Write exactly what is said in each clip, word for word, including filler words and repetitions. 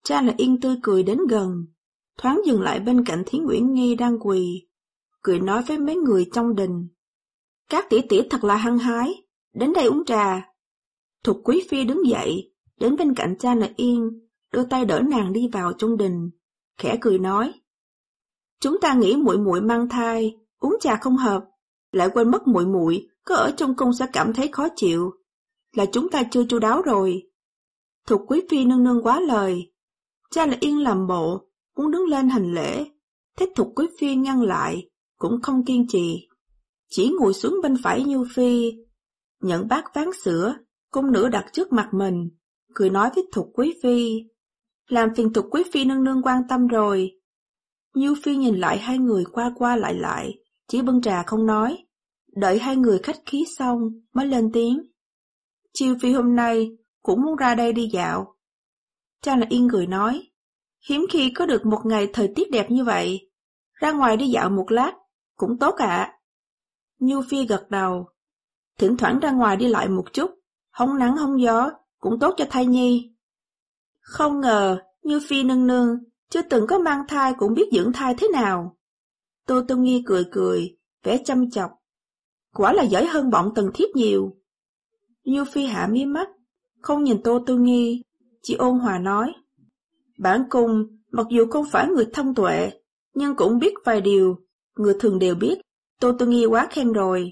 Cha Là Yên tươi cười đến gần, thoáng dừng lại bên cạnh Thiến Uyển Nhi đang quỳ, cười nói với mấy người trong đình. Các tỷ tỷ thật là hăng hái, đến đây uống trà. Thục Quý Phi đứng dậy, đến bên cạnh Cha Là Yên, đưa tay đỡ nàng đi vào trong đình, khẽ cười nói. Chúng ta nghĩ muội muội mang thai, uống trà không hợp, lại quên mất muội muội có ở trong cung sẽ cảm thấy khó chịu, là chúng ta chưa chu đáo rồi. Thục Quý Phi nương nương quá lời. Cha Là Yên làm bộ, muốn đứng lên hành lễ, thấy Thục Quý Phi ngăn lại, cũng không kiên trì, chỉ ngồi xuống bên phải Nhu Phi, nhận bát ván sữa, cung nữ đặt trước mặt mình, cười nói với Thục Quý Phi. Làm phiền Thục Quý Phi nương nương quan tâm rồi. Nhu Phi nhìn lại hai người qua qua lại lại, chỉ bưng trà không nói, đợi hai người khách khí xong mới lên tiếng. Chiêu Phi hôm nay cũng muốn ra đây đi dạo. Cha Là Yên cười nói, hiếm khi có được một ngày thời tiết đẹp như vậy, ra ngoài đi dạo một lát, cũng tốt ạ. À. Nhu Phi gật đầu, thỉnh thoảng ra ngoài đi lại một chút, hóng nắng hóng gió, cũng tốt cho thai nhi. Không ngờ, Nhu Phi nương nương, chưa từng có mang thai cũng biết dưỡng thai thế nào. Tô Tô Nghi cười cười, vẻ chăm chọc. Quả là giỏi hơn bọn Tần Thiếp nhiều. Nhu Phi hạ mí mắt, không nhìn Tô Tô Nghi, chỉ ôn hòa nói. Bản cung, mặc dù không phải người thông tuệ, nhưng cũng biết vài điều, người thường đều biết, Tô Tô Nghi quá khen rồi.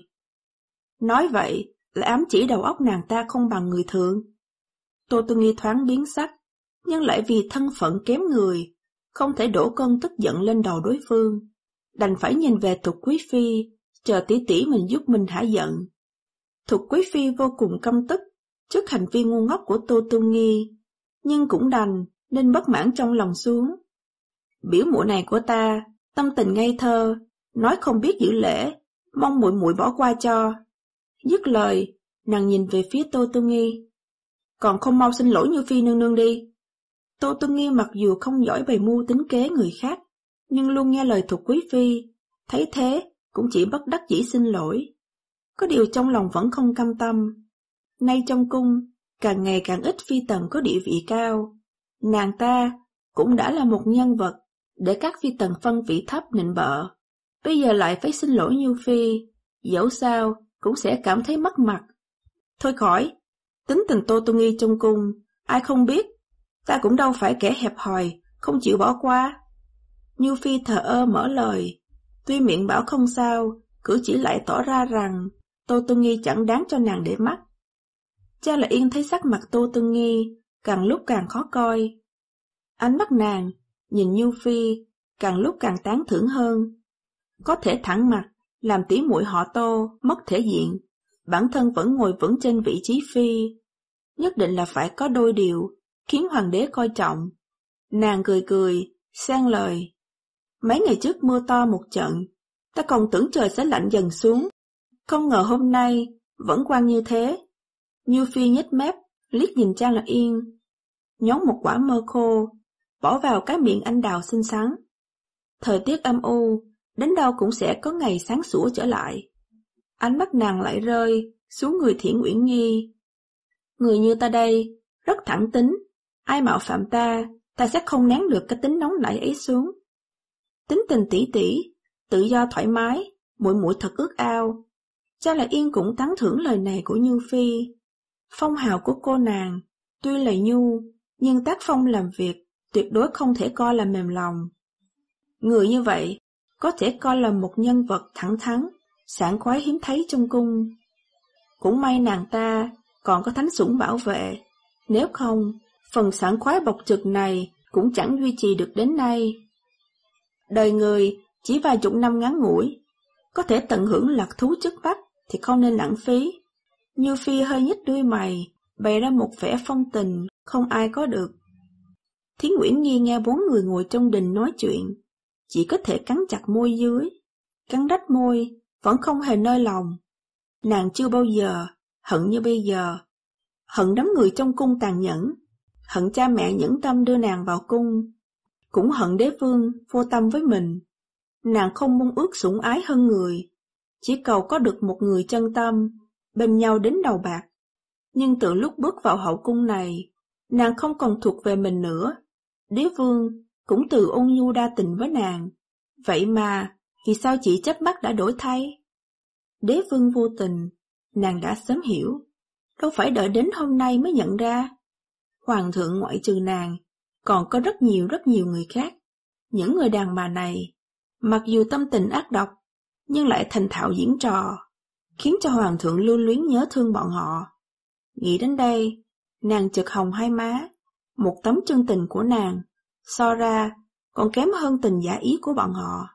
Nói vậy, là ám chỉ đầu óc nàng ta không bằng người thường. Tô Tô Nghi thoáng biến sắc, nhưng lại vì thân phận kém người, không thể đổ cơn tức giận lên đầu đối phương, đành phải nhìn về Thục Quý Phi, chờ tỷ tỷ mình giúp mình hả giận. Thục Quý Phi vô cùng căm tức trước hành vi ngu ngốc của Tô Tô Nghi, nhưng cũng đành nên bất mãn trong lòng xuống. Biểu muội này của ta, tâm tình ngây thơ, nói không biết giữ lễ, mong muội muội bỏ qua cho. Dứt lời, nàng nhìn về phía Tô Tô Nghi. Còn không mau xin lỗi Như Phi nương nương đi. Tô Tô Nghi mặc dù không giỏi bày mưu tính kế người khác, nhưng luôn nghe lời Thục Quý Phi, thấy thế cũng chỉ bất đắc dĩ xin lỗi. Có điều trong lòng vẫn không cam tâm. Nay trong cung, càng ngày càng ít phi tần có địa vị cao. Nàng ta cũng đã là một nhân vật để các phi tần phân vị thấp nịnh bợ. Bây giờ lại phải xin lỗi Nhu Phi, dẫu sao cũng sẽ cảm thấy mất mặt. Thôi khỏi, tính tình Tô Tô Nghi trong cung, ai không biết, ta cũng đâu phải kẻ hẹp hòi, không chịu bỏ qua. Nhu Phi thờ ơ mở lời, tuy miệng bảo không sao, cử chỉ lại tỏ ra rằng Tô Tô Nghi chẳng đáng cho nàng để mắt. Cha Là Yên thấy sắc mặt Tô Tô Nghi càng lúc càng khó coi. Ánh mắt nàng nhìn Nhu Phi càng lúc càng tán thưởng hơn. Có thể thẳng mặt làm tỷ muội họ Tô mất thể diện, bản thân vẫn ngồi vững trên vị trí phi, nhất định là phải có đôi điều khiến hoàng đế coi trọng. Nàng cười cười, xen lời. Mấy ngày trước mưa to một trận, ta còn tưởng trời sẽ lạnh dần xuống, không ngờ hôm nay vẫn quang như thế. Nhu Phi nhếch mép, liếc nhìn Cha Là Yên, nhón một quả mơ khô, bỏ vào cái miệng anh đào xinh xắn. Thời tiết âm u, đến đâu cũng sẽ có ngày sáng sủa trở lại. Ánh mắt nàng lại rơi xuống người Thiển Uyển Nhi. Người như ta đây, rất thẳng tính, ai mạo phạm ta, ta sẽ không nén được cái tính nóng nảy ấy xuống. Tính tình tỷ tỷ, tự do thoải mái, muội muội thật ước ao. Cha Là Yên cũng tán thưởng lời này của Nhu Phi. Phong hào của cô nàng, tuy là nhu, nhưng tác phong làm việc tuyệt đối không thể coi là mềm lòng. Người như vậy, có thể coi là một nhân vật thẳng thắn, sảng khoái hiếm thấy trong cung. Cũng may nàng ta còn có thánh sủng bảo vệ, nếu không, phần sảng khoái bộc trực này cũng chẳng duy trì được đến nay. Đời người chỉ vài chục năm ngắn ngủi, có thể tận hưởng lạc thú trước mắt thì không nên lãng phí. Như Phi hơi nhếch đuôi mày, bày ra một vẻ phong tình không ai có được. Thiến Uyển Nhi nghe bốn người ngồi trong đình nói chuyện, chỉ có thể cắn chặt môi dưới, cắn rách môi, vẫn không hề nơi lòng. Nàng chưa bao giờ hận như bây giờ, hận đám người trong cung tàn nhẫn, hận cha mẹ nhẫn tâm đưa nàng vào cung, cũng hận đế vương vô tâm với mình. Nàng không mong ước sủng ái hơn người, chỉ cầu có được một người chân tâm, bên nhau đến đầu bạc. Nhưng từ lúc bước vào hậu cung này, nàng không còn thuộc về mình nữa. Đế vương cũng từ ôn nhu đa tình với nàng, vậy mà vì sao chỉ chớp mắt đã đổi thay? Đế vương vô tình, nàng đã sớm hiểu, đâu phải đợi đến hôm nay mới nhận ra. Hoàng thượng ngoại trừ nàng, còn có rất nhiều rất nhiều người khác. Những người đàn bà này, mặc dù tâm tình ác độc, nhưng lại thành thạo diễn trò, khiến cho hoàng thượng lưu luyến nhớ thương bọn họ. Nghĩ đến đây, nàng chợt hồng hai má, một tấm chân tình của nàng, so ra còn kém hơn tình giả ý của bọn họ.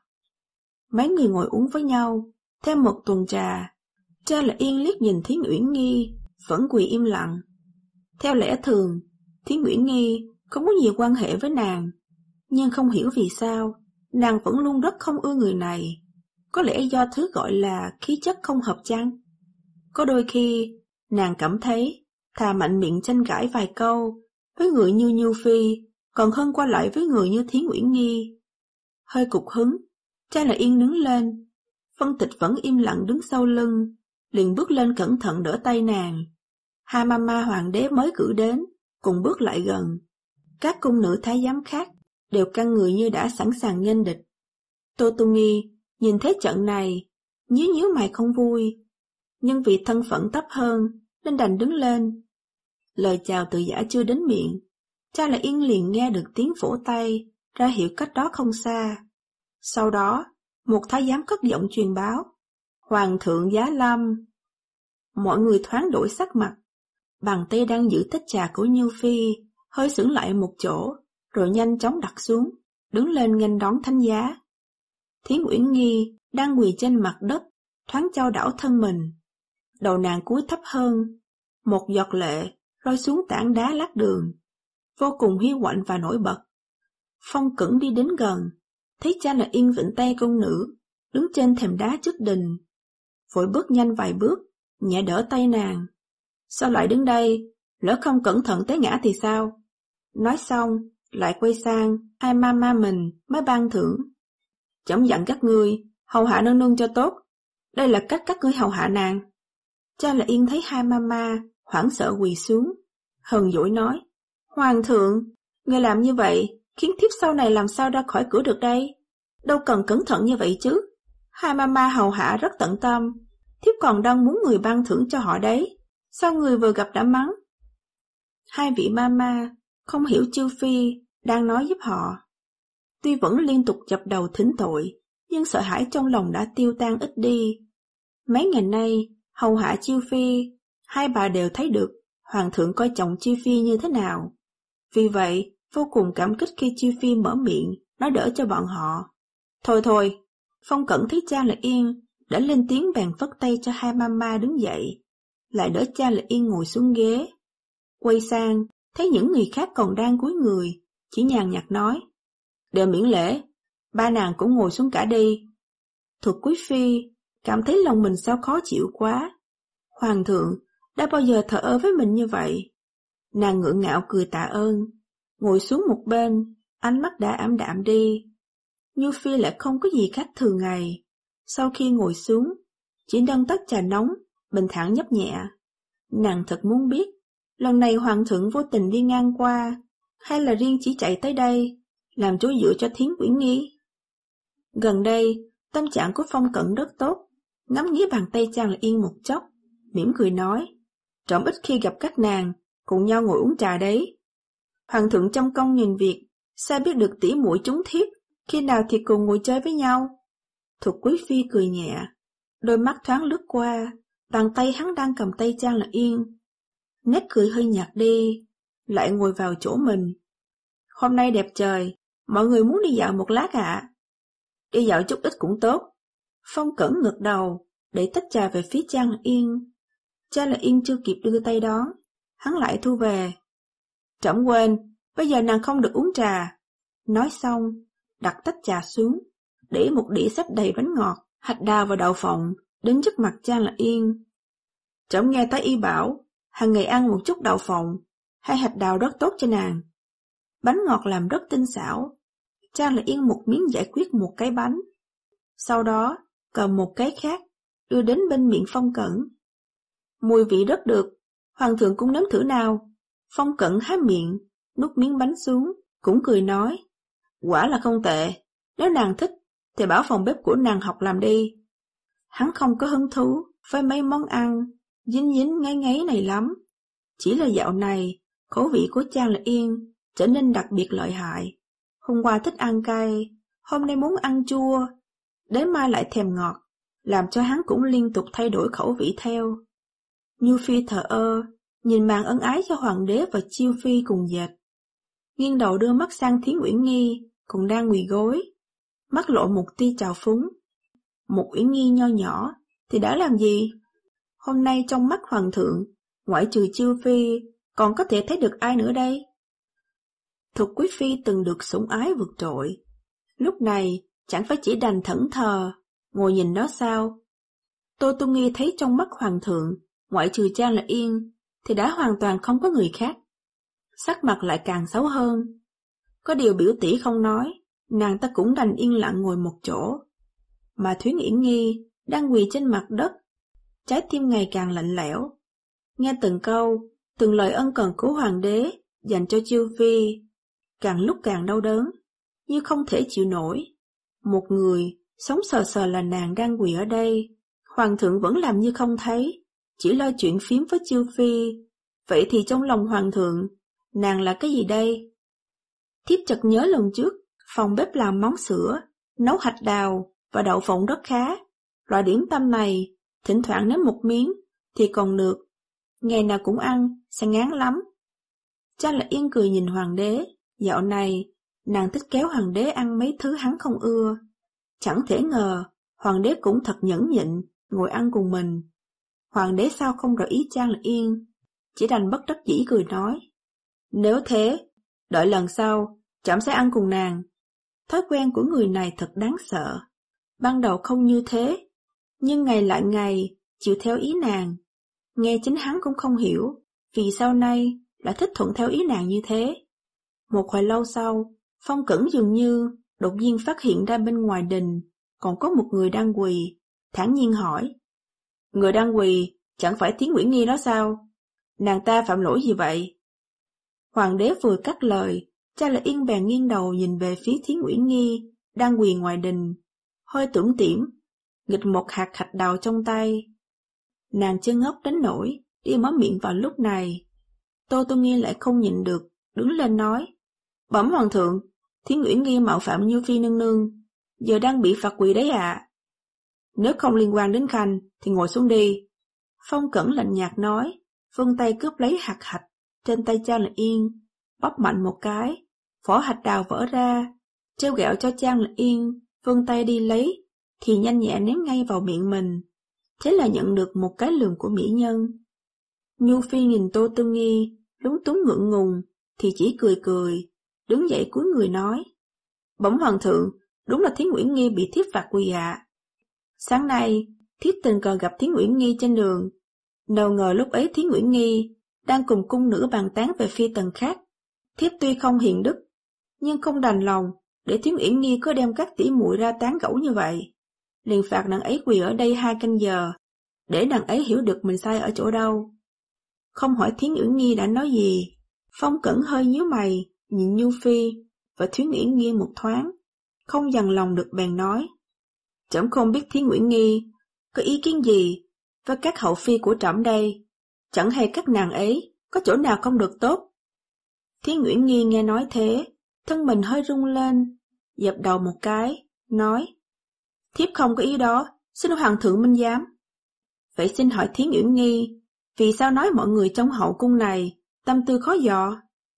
Mấy người ngồi uống với nhau, theo một tuần trà, Tra là Yên liếc nhìn Thiến Uyển Nghi, vẫn quỳ im lặng. Theo lẽ thường, Thiến Uyển Nghi không có nhiều quan hệ với nàng, nhưng không hiểu vì sao, nàng vẫn luôn rất không ưa người này. Có lẽ do thứ gọi là khí chất không hợp chăng? Có đôi khi, nàng cảm thấy thà mạnh miệng tranh cãi vài câu với người như Như Phi, còn hơn qua lại với người như Thiến Uyển Nghi. Hơi cục hứng, Tra là Yên đứng lên, Phân Tịch vẫn im lặng đứng sau lưng, liền bước lên cẩn thận đỡ tay nàng. Hai mama hoàng đế mới cử đến, cùng bước lại gần. Các cung nữ thái giám khác đều căng người như đã sẵn sàng nghênh địch. Tô Tu Nghi nhìn thấy trận này, nhíu nhíu mày không vui, nhưng vì thân phận thấp hơn nên đành đứng lên. Lời chào từ giả chưa đến miệng, Tra là Yên liền nghe được tiếng vỗ tay, ra hiệu cách đó không xa. Sau đó, một thái giám cất giọng truyền báo, Hoàng thượng giá lâm. Mọi người thoáng đổi sắc mặt, bàn tay đang giữ tách trà của Như Phi, hơi sững lại một chỗ, rồi nhanh chóng đặt xuống, đứng lên nghênh đón thánh giá. Thiến Uyển Nghi đang quỳ trên mặt đất, thoáng chao đảo thân mình. Đầu nàng cúi thấp hơn, một giọt lệ rơi xuống tảng đá lát đường, vô cùng hiu quạnh và nổi bật. Phong Cẩn đi đến gần, thấy Cha là Yên vịnh tay công nữ, đứng trên thềm đá trước đình. Vội bước nhanh vài bước, nhẹ đỡ tay nàng. Sao lại đứng đây, lỡ không cẩn thận té ngã thì sao? Nói xong, lại quay sang hai mama mình mới ban thưởng. Chổng dặn các ngươi, hầu hạ nương nương cho tốt. Đây là cách các ngươi hầu hạ nàng. Cha là Yên thấy hai mama hoảng sợ quỳ xuống, hờn dỗi nói, Hoàng thượng, ngươi làm như vậy, khiến thiếp sau này làm sao ra khỏi cửa được đây? Đâu cần cẩn thận như vậy chứ. Hai mama hầu hạ rất tận tâm, thiếp còn đang muốn người ban thưởng cho họ đấy. Sao người vừa gặp đã mắng? Hai vị mama không hiểu Chư Phi đang nói giúp họ. Tuy vẫn liên tục dập đầu thỉnh tội, nhưng sợ hãi trong lòng đã tiêu tan ít đi. Mấy ngày nay, hầu hạ Chiêu Phi, hai bà đều thấy được Hoàng thượng coi trọng Chiêu Phi như thế nào. Vì vậy, vô cùng cảm kích khi Chiêu Phi mở miệng, nói đỡ cho bọn họ. Thôi thôi, Phong Cẩn thấy Cha là Yên, đã lên tiếng bèn phất tay cho hai mama đứng dậy, lại đỡ Cha là Yên ngồi xuống ghế. Quay sang, thấy những người khác còn đang cúi người, chỉ nhàn nhạt nói, đều miễn lễ, ba nàng cũng ngồi xuống cả đi. Thuật Quý Phi cảm thấy lòng mình sao khó chịu quá. Hoàng thượng đã bao giờ thờ ơ với mình như vậy? Nàng ngượng ngạo cười tạ ơn, ngồi xuống một bên, ánh mắt đã ảm đạm đi. Như Phi lại không có gì khác thường ngày. Sau khi ngồi xuống, chỉ nâng tách trà nóng, bình thản nhấp nhẹ. Nàng thật muốn biết, lần này Hoàng thượng vô tình đi ngang qua, hay là riêng chỉ chạy tới đây, làm chỗ dựa cho Thiến Uyển Nghi. Gần đây, tâm trạng của Phong Cẩn rất tốt, ngắm nghía bàn tay Cha là Yên một chốc, mỉm cười nói, trẫm ít khi gặp các nàng, cùng nhau ngồi uống trà đấy. Hoàng thượng trong công nghìn việc, sao biết được tỉ muội chúng thiếp, khi nào thì cùng ngồi chơi với nhau. Thục Quý Phi cười nhẹ, đôi mắt thoáng lướt qua, bàn tay hắn đang cầm tay Cha là Yên. Nét cười hơi nhạt đi, lại ngồi vào chỗ mình. Hôm nay đẹp trời, mọi người muốn đi dạo một lát ạ? À? Đi dạo chút ít cũng tốt. Phong Cẩn ngực đầu, để tách trà về phía Cha là Yên. Cha là Yên chưa kịp đưa tay đón, hắn lại thu về. Trẫm quên, bây giờ nàng không được uống trà. Nói xong, đặt tách trà xuống, để một đĩa xếp đầy bánh ngọt, hạch đào và đậu phộng, đến trước mặt Cha là Yên. Trẫm nghe Thái y bảo, hàng ngày ăn một chút đậu phộng, hay hạch đào rất tốt cho nàng. Bánh ngọt làm rất tinh xảo. Cha là Yên một miếng giải quyết một cái bánh. Sau đó, cầm một cái khác, đưa đến bên miệng Phong Cẩn. Mùi vị rất được, Hoàng thượng cũng nếm thử nào. Phong Cẩn há miệng, nuốt miếng bánh xuống, cũng cười nói, quả là không tệ, nếu nàng thích thì bảo phòng bếp của nàng học làm đi. Hắn không có hứng thú với mấy món ăn dính dính ngáy ngáy này lắm, chỉ là dạo này khẩu vị của Trang Lạc Yên trở nên đặc biệt lợi hại. Hôm qua thích ăn cay, hôm nay muốn ăn chua, đến mai lại thèm ngọt, làm cho hắn cũng liên tục thay đổi khẩu vị theo. Nhu Phi thờ ơ, nhìn màn ân ái cho hoàng đế và Chiêu Phi cùng dệt. Nghiêng đầu đưa mắt sang Thiến Uyển Nghi, cũng đang quỳ gối, mắt lộ một tia trào phúng. Một Uyển Nghi nho nhỏ, thì đã làm gì? Hôm nay trong mắt hoàng thượng, ngoại trừ Chiêu Phi, còn có thể thấy được ai nữa đây? Thục Quý Phi từng được sủng ái vượt trội, lúc này chẳng phải chỉ đành thẫn thờ, ngồi nhìn đó sao? Tô Tu Nghi thấy trong mắt hoàng thượng, ngoại trừ Trang Lạc Yên, thì đã hoàn toàn không có người khác. Sắc mặt lại càng xấu hơn. Có điều biểu tỷ không nói, nàng ta cũng đành yên lặng ngồi một chỗ. Mà Thúy Uyển Nghi đang quỳ trên mặt đất, trái tim ngày càng lạnh lẽo. Nghe từng câu, từng lời ân cần của hoàng đế dành cho Chiêu Phi, càng lúc càng đau đớn, như không thể chịu nổi. Một người sống sờ sờ là nàng đang quỳ ở đây, hoàng thượng vẫn làm như không thấy, chỉ lo chuyện phím với Chiêu Phi. Vậy thì trong lòng hoàng thượng, nàng là cái gì đây? Thiếp chợt nhớ lần trước, phòng bếp làm món sữa, nấu hạch đào và đậu phộng rất khá. Loại điểm tâm này, thỉnh thoảng nếm một miếng thì còn được, ngày nào cũng ăn, sẽ ngán lắm. Trang Lạc Yên cười nhìn hoàng đế, dạo này nàng thích kéo hoàng đế ăn mấy thứ hắn không ưa. Chẳng thể ngờ, hoàng đế cũng thật nhẫn nhịn, ngồi ăn cùng mình. Hoàng đế sao không rõ ý Trang Lạc Yên, chỉ đành bất đắc dĩ cười nói, nếu thế, đợi lần sau, trẫm sẽ ăn cùng nàng. Thói quen của người này thật đáng sợ. Ban đầu không như thế, nhưng ngày lại ngày, chịu theo ý nàng. Nghe chính hắn cũng không hiểu, vì sau nay lại thích thuận theo ý nàng như thế. Một hồi lâu sau, Phong Cẩn dường như đột nhiên phát hiện ra bên ngoài đình còn có một người đang quỳ, thản nhiên hỏi, người đang quỳ chẳng phải Thiến Uyển Nghi đó sao? Nàng ta phạm lỗi gì vậy? Hoàng đế vừa cắt lời, Trang Lạc Yên bèn nghiêng đầu nhìn về phía Thiến Uyển Nghi đang quỳ ngoài đình, hơi tủm tỉm, nghịch một hạt hạch đào trong tay. Nàng chưa ngốc đến nỗi đi mở miệng vào lúc này. Tô Tu Nghi lại không nhịn được, đứng lên nói, bẩm hoàng thượng, Thiến Uyển Nghi mạo phạm Như Phi nương nương, giờ đang bị phạt quỳ đấy ạ. À. Nếu không liên quan đến khanh thì ngồi xuống đi. Phong Cẩn lạnh nhạt nói, vươn tay cướp lấy hạt hạch trên tay Trang Lạc Yên, bóp mạnh một cái, vỏ hạch đào vỡ ra, trêu ghẹo cho Trang Lạc Yên vươn tay đi lấy, thì nhanh nhẹ ném ngay vào miệng mình. Thế là nhận được một cái lườm của mỹ nhân. Nhu Phi nhìn Tô Tu Nghi, lúng túng ngượng ngùng, thì chỉ cười cười, đứng dậy cúi người nói, bẩm hoàng thượng, đúng là Thiến Uyển Nghi bị thiếp phạt quỳ ạ. À. Sáng nay, thiếp tình cờ gặp Thiến Uyển Nghi trên đường, nào ngờ lúc ấy Thiến Uyển Nghi đang cùng cung nữ bàn tán về phi tần khác. Thiếp tuy không hiền đức, nhưng không đành lòng để Thiến Uyển Nghi có đem các tỷ muội ra tán gẫu như vậy, liền phạt nàng ấy quỳ ở đây hai canh giờ, để nàng ấy hiểu được mình sai ở chỗ đâu. Không hỏi Thiến Uyển Nghi đã nói gì, Phong Cẩn hơi nhíu mày, nhìn Nhu Phi và Thiến Uyển Nghi một thoáng, không dằn lòng được bèn nói, trẫm không biết Thiến Uyển Nghi có ý kiến gì với các hậu phi của trẫm đây, chẳng hay các nàng ấy có chỗ nào không được tốt. Thiến Uyển Nghi nghe nói thế, thân mình hơi rung lên, dập đầu một cái, nói, thiếp không có ý đó, xin hoàng thượng minh giám. Vậy xin hỏi Thiến Uyển Nghi, vì sao nói mọi người trong hậu cung này tâm tư khó dò?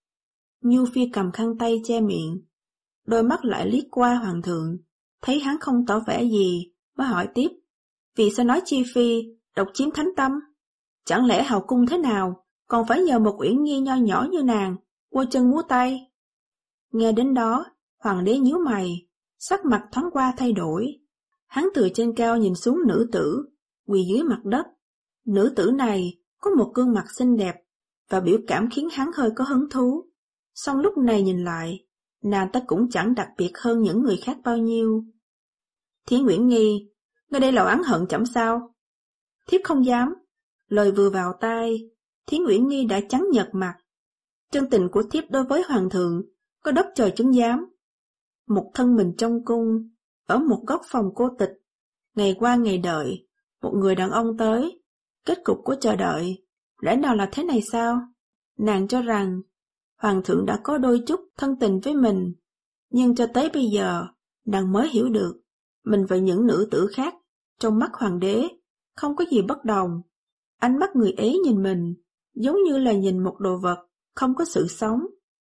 Nhu Phi cầm khăn tay che miệng, đôi mắt lại liếc qua hoàng thượng, thấy hắn không tỏ vẻ gì, mới hỏi tiếp, vì sao nói Chi Phi độc chiếm thánh tâm? Chẳng lẽ hậu cung thế nào còn phải nhờ một Uyển Nghi nho nhỏ như nàng quơ chân múa tay? Nghe đến đó, hoàng đế nhíu mày, sắc mặt thoáng qua thay đổi. Hắn từ trên cao nhìn xuống nữ tử quỳ dưới mặt đất. Nữ tử này có một gương mặt xinh đẹp và biểu cảm khiến hắn hơi có hứng thú. Song lúc này nhìn lại, nàng ta cũng chẳng đặc biệt hơn những người khác bao nhiêu. Thiến Uyển Nghi, ngươi đây là oán hận trẫm sao? Thiếp không dám. Lời vừa vào tai, Thiến Uyển Nghi đã trắng nhợt mặt. Chân tình của thiếp đối với hoàng thượng có đất trời chứng giám. Một thân mình trong cung, ở một góc phòng cô tịch, ngày qua ngày đợi, một người đàn ông tới. Kết cục của chờ đợi, lẽ nào là thế này sao? Nàng cho rằng, hoàng thượng đã có đôi chút thân tình với mình, nhưng cho tới bây giờ, nàng mới hiểu được, mình và những nữ tử khác, trong mắt hoàng đế, không có gì bất đồng. Ánh mắt người ấy nhìn mình, giống như là nhìn một đồ vật, không có sự sống.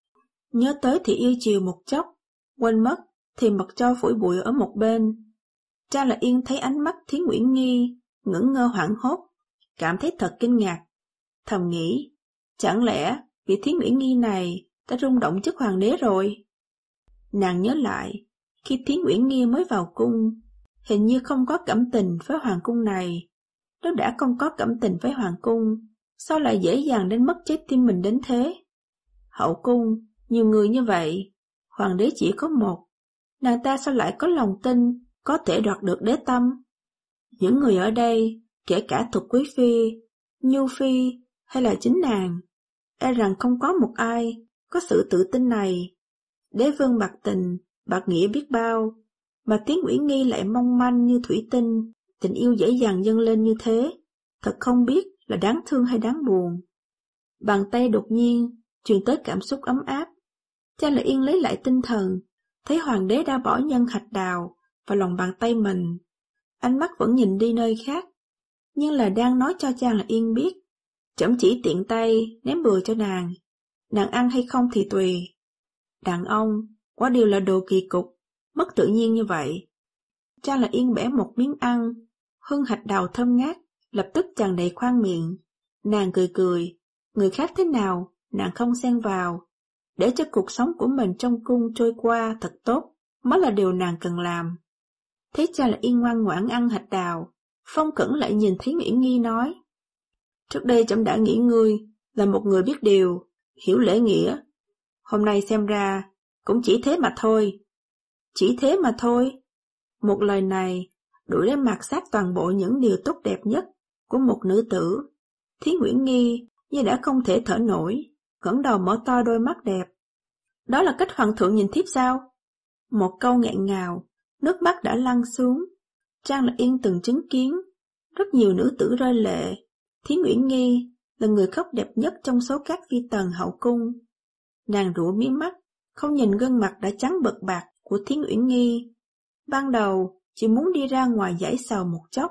Nhớ tới thì yêu chiều một chốc, quên mất thì mật cho phủi bụi ở một bên. Trang Là Yên thấy ánh mắt Thiến Uyển Nghi, ngẩn ngơ hoảng hốt, cảm thấy thật kinh ngạc. Thầm nghĩ, chẳng lẽ vị Thiến Uyển Nghi này đã rung động trước hoàng đế rồi? Nàng nhớ lại, khi Thiến Uyển Nghi mới vào cung, hình như không có cảm tình với hoàng cung này. Nếu đã không có cảm tình với hoàng cung, sao lại dễ dàng đến mất trái tim mình đến thế? Hậu cung, nhiều người như vậy, hoàng đế chỉ có một, nàng ta sao lại có lòng tin có thể đoạt được đế tâm? Những người ở đây, kể cả Thục Quý Phi, Nhu Phi hay là chính nàng, e rằng không có một ai có sự tự tin này. Đế vương bạc tình, bạc nghĩa biết bao, mà Thiến Uyển Nghi lại mong manh như thủy tinh, tình yêu dễ dàng dâng lên như thế, thật không biết là đáng thương hay đáng buồn. Bàn tay đột nhiên truyền tới cảm xúc ấm áp. Trang Là Yên lấy lại tinh thần, thấy hoàng đế đã bỏ nhân hạch đào vào lòng bàn tay mình. Ánh mắt vẫn nhìn đi nơi khác, nhưng là đang nói cho Trang Là Yên biết, chậm chỉ tiện tay ném bừa cho nàng, nàng ăn hay không thì tùy. Đàn ông, quả điều là đồ kỳ cục, mất tự nhiên như vậy. Trang Là Yên bẻ một miếng ăn, hương hạch đào thơm ngát, lập tức tràn đầy khoang miệng. Nàng cười cười, người khác thế nào, nàng không xen vào, để cho cuộc sống của mình trong cung trôi qua thật tốt, mới là điều nàng cần làm. Thấy Trang Là Yên ngoan ngoãn ăn hạch đào, Phong Cẩn lại nhìn thấy Uyển Nghi nói, trước đây trẫm đã nghĩ ngươi là một người biết điều, hiểu lễ nghĩa. Hôm nay xem ra, cũng chỉ thế mà thôi. Chỉ thế mà thôi. Một lời này, đủ để mạt sát toàn bộ những điều tốt đẹp nhất của một nữ tử. Thiến Uyển Nghi như đã không thể thở nổi, ngẩng đầu mở to đôi mắt đẹp. Đó là cách hoàng thượng nhìn thiếp sao? Một câu nghẹn ngào, nước mắt đã lăn xuống. Trang Là Yên từng chứng kiến, rất nhiều nữ tử rơi lệ. Thiến Uyển Nghi là người khóc đẹp nhất trong số các phi tần hậu cung. Nàng rũ mí mắt, không nhìn gương mặt đã trắng bợt bạc của Thiến Uyển Nghi. Ban đầu, chỉ muốn đi ra ngoài giải sầu một chốc.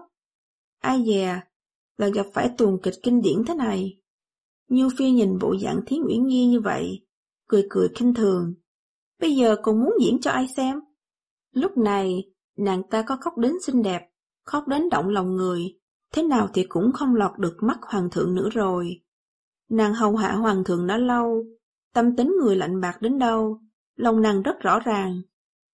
Ai dè, là gặp phải tuồng kịch kinh điển thế này. Nhu Phi nhìn bộ dạng Thiến Uyển Nghi như vậy, cười cười khinh thường. Bây giờ còn muốn diễn cho ai xem? Lúc này, nàng ta có khóc đến xinh đẹp, khóc đến động lòng người, thế nào thì cũng không lọt được mắt hoàng thượng nữa rồi. Nàng hầu hạ hoàng thượng đã lâu, tâm tính người lạnh bạc đến đâu, lòng nàng rất rõ ràng.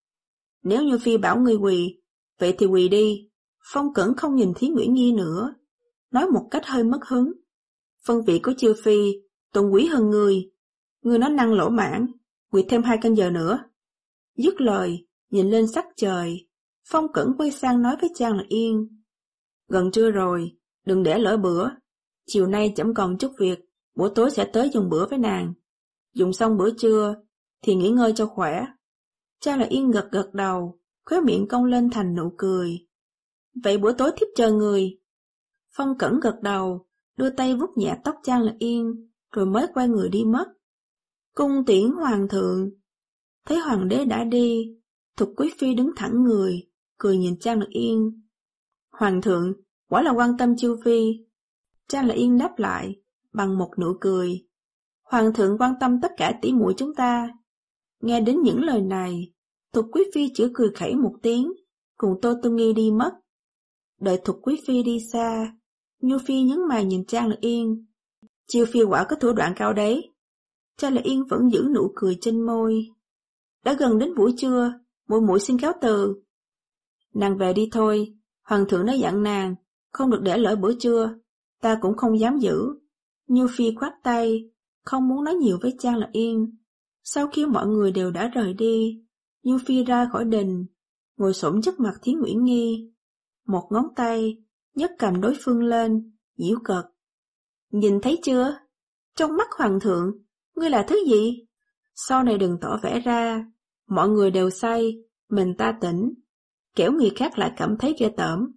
Nếu như Phi bảo ngươi quỳ, vậy thì quỳ đi. Phong Cẩn không nhìn Thiến Uyển Nghi nữa, nói một cách hơi mất hứng. Phân vị của Chiêu Phi, tôn quý hơn ngươi. Ngươi nói năng lỗ mãn, quỳ thêm hai canh giờ nữa. Dứt lời, nhìn lên sắc trời, Phong Cẩn quay sang nói với Trang Là Yên. Gần trưa rồi, đừng để lỡ bữa. Chiều nay chẳng còn chút việc, buổi tối sẽ tới dùng bữa với nàng. Dùng xong bữa trưa, thì nghỉ ngơi cho khỏe. Trang Là Yên gật gật đầu, khóe miệng cong lên thành nụ cười. Vậy buổi tối thiếp chờ người. Phong Cẩn gật đầu, đưa tay vuốt nhẹ tóc Trang Là Yên, rồi mới quay người đi mất. Cung tiễn hoàng thượng. Thấy hoàng đế đã đi, Thục Quý Phi đứng thẳng người, cười nhìn Trang Là Yên. Hoàng thượng, quả là quan tâm Chiêu Phi. Trang Là Yên đáp lại, bằng một nụ cười. Hoàng thượng quan tâm tất cả tỷ muội chúng ta. Nghe đến những lời này, Thục Quý Phi chỉ cười khẩy một tiếng, cùng Tô Tư Nghi đi mất. Đợi Thục Quý Phi đi xa, Nhu Phi nhướng mày nhìn Trang Là Yên. Chiêu Phi quả có thủ đoạn cao đấy. Trang Là Yên vẫn giữ nụ cười trên môi. Đã gần đến buổi trưa, muội muội xin cáo từ. Nàng về đi thôi, hoàng thượng đã dặn nàng, không được để lỡ bữa trưa, ta cũng không dám giữ. Nhu Phi khoát tay, không muốn nói nhiều với Trang Là Yên. Sau khi mọi người đều đã rời đi, Nhu Phi ra khỏi đình, ngồi xổm trước mặt Thiến Uyển Nghi. Một ngón tay, nhấc cầm đối phương lên, giễu cợt. Nhìn thấy chưa? Trong mắt hoàng thượng, ngươi là thứ gì? Sau này đừng tỏ vẻ ra, mọi người đều say, mình ta tỉnh, kẻo người khác lại cảm thấy ghê tởm.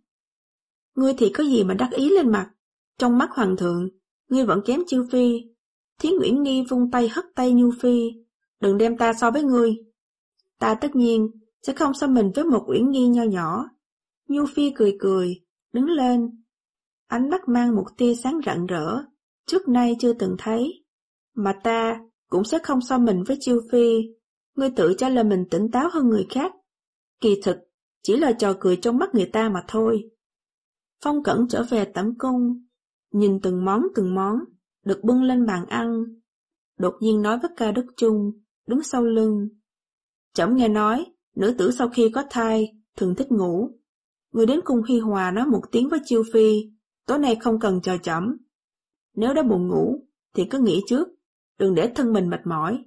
Ngươi thì có gì mà đắc ý lên mặt, trong mắt hoàng thượng, ngươi vẫn kém Chiêu Phi. Thiến Uyển Nghi vung tay hất tay Nhu Phi, đừng đem ta so với ngươi. Ta tất nhiên sẽ không so mình với một Uyển Nghi nho nhỏ. Nhu Phi cười cười, đứng lên. Ánh mắt mang một tia sáng rạng rỡ, trước nay chưa từng thấy. Mà ta cũng sẽ không so mình với Chiêu Phi. Ngươi tự cho là mình tỉnh táo hơn người khác. Kỳ thực, chỉ là trò cười trong mắt người ta mà thôi. Phong Cẩn trở về tẩm cung, nhìn từng món từng món, được bưng lên bàn ăn. Đột nhiên nói với Ca Đức Chung, đứng sau lưng. Trẫm nghe nói, nữ tử sau khi có thai, thường thích ngủ. Người đến cung Hi Hòa nói một tiếng với Chiêu Phi, tối nay không cần chờ trẫm. Nếu đã buồn ngủ, thì cứ nghỉ trước, đừng để thân mình mệt mỏi.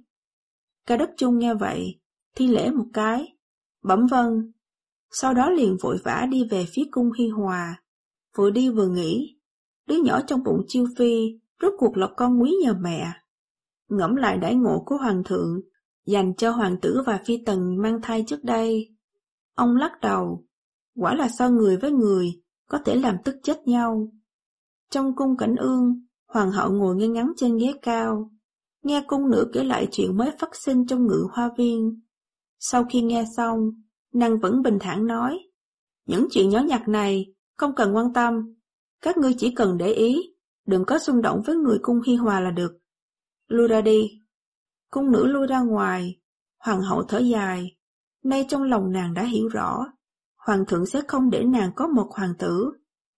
Ca Đức Chung nghe vậy, thi lễ một cái, bẩm vâng. Sau đó liền vội vã đi về phía cung Hi Hòa. Vừa đi vừa nghĩ, đứa nhỏ trong bụng Chiêu Phi rốt cuộc là con quý nhờ mẹ. Ngẫm lại đãi ngộ của hoàng thượng dành cho hoàng tử và phi tần mang thai trước đây. Ông lắc đầu, quả là sao người với người có thể làm tức chết nhau. Trong cung Cảnh Ương, hoàng hậu ngồi ngay ngắn trên ghế cao, nghe cung nữ kể lại chuyện mới phát sinh trong Ngự Hoa Viên. Sau khi nghe xong, nàng vẫn bình thản nói, những chuyện nhỏ nhặt này không cần quan tâm, các ngươi chỉ cần để ý, đừng có xung động với người cung Hi Hòa là được. Lui ra đi. Cung nữ lui ra ngoài, hoàng hậu thở dài, nay trong lòng nàng đã hiểu rõ, hoàng thượng sẽ không để nàng có một hoàng tử,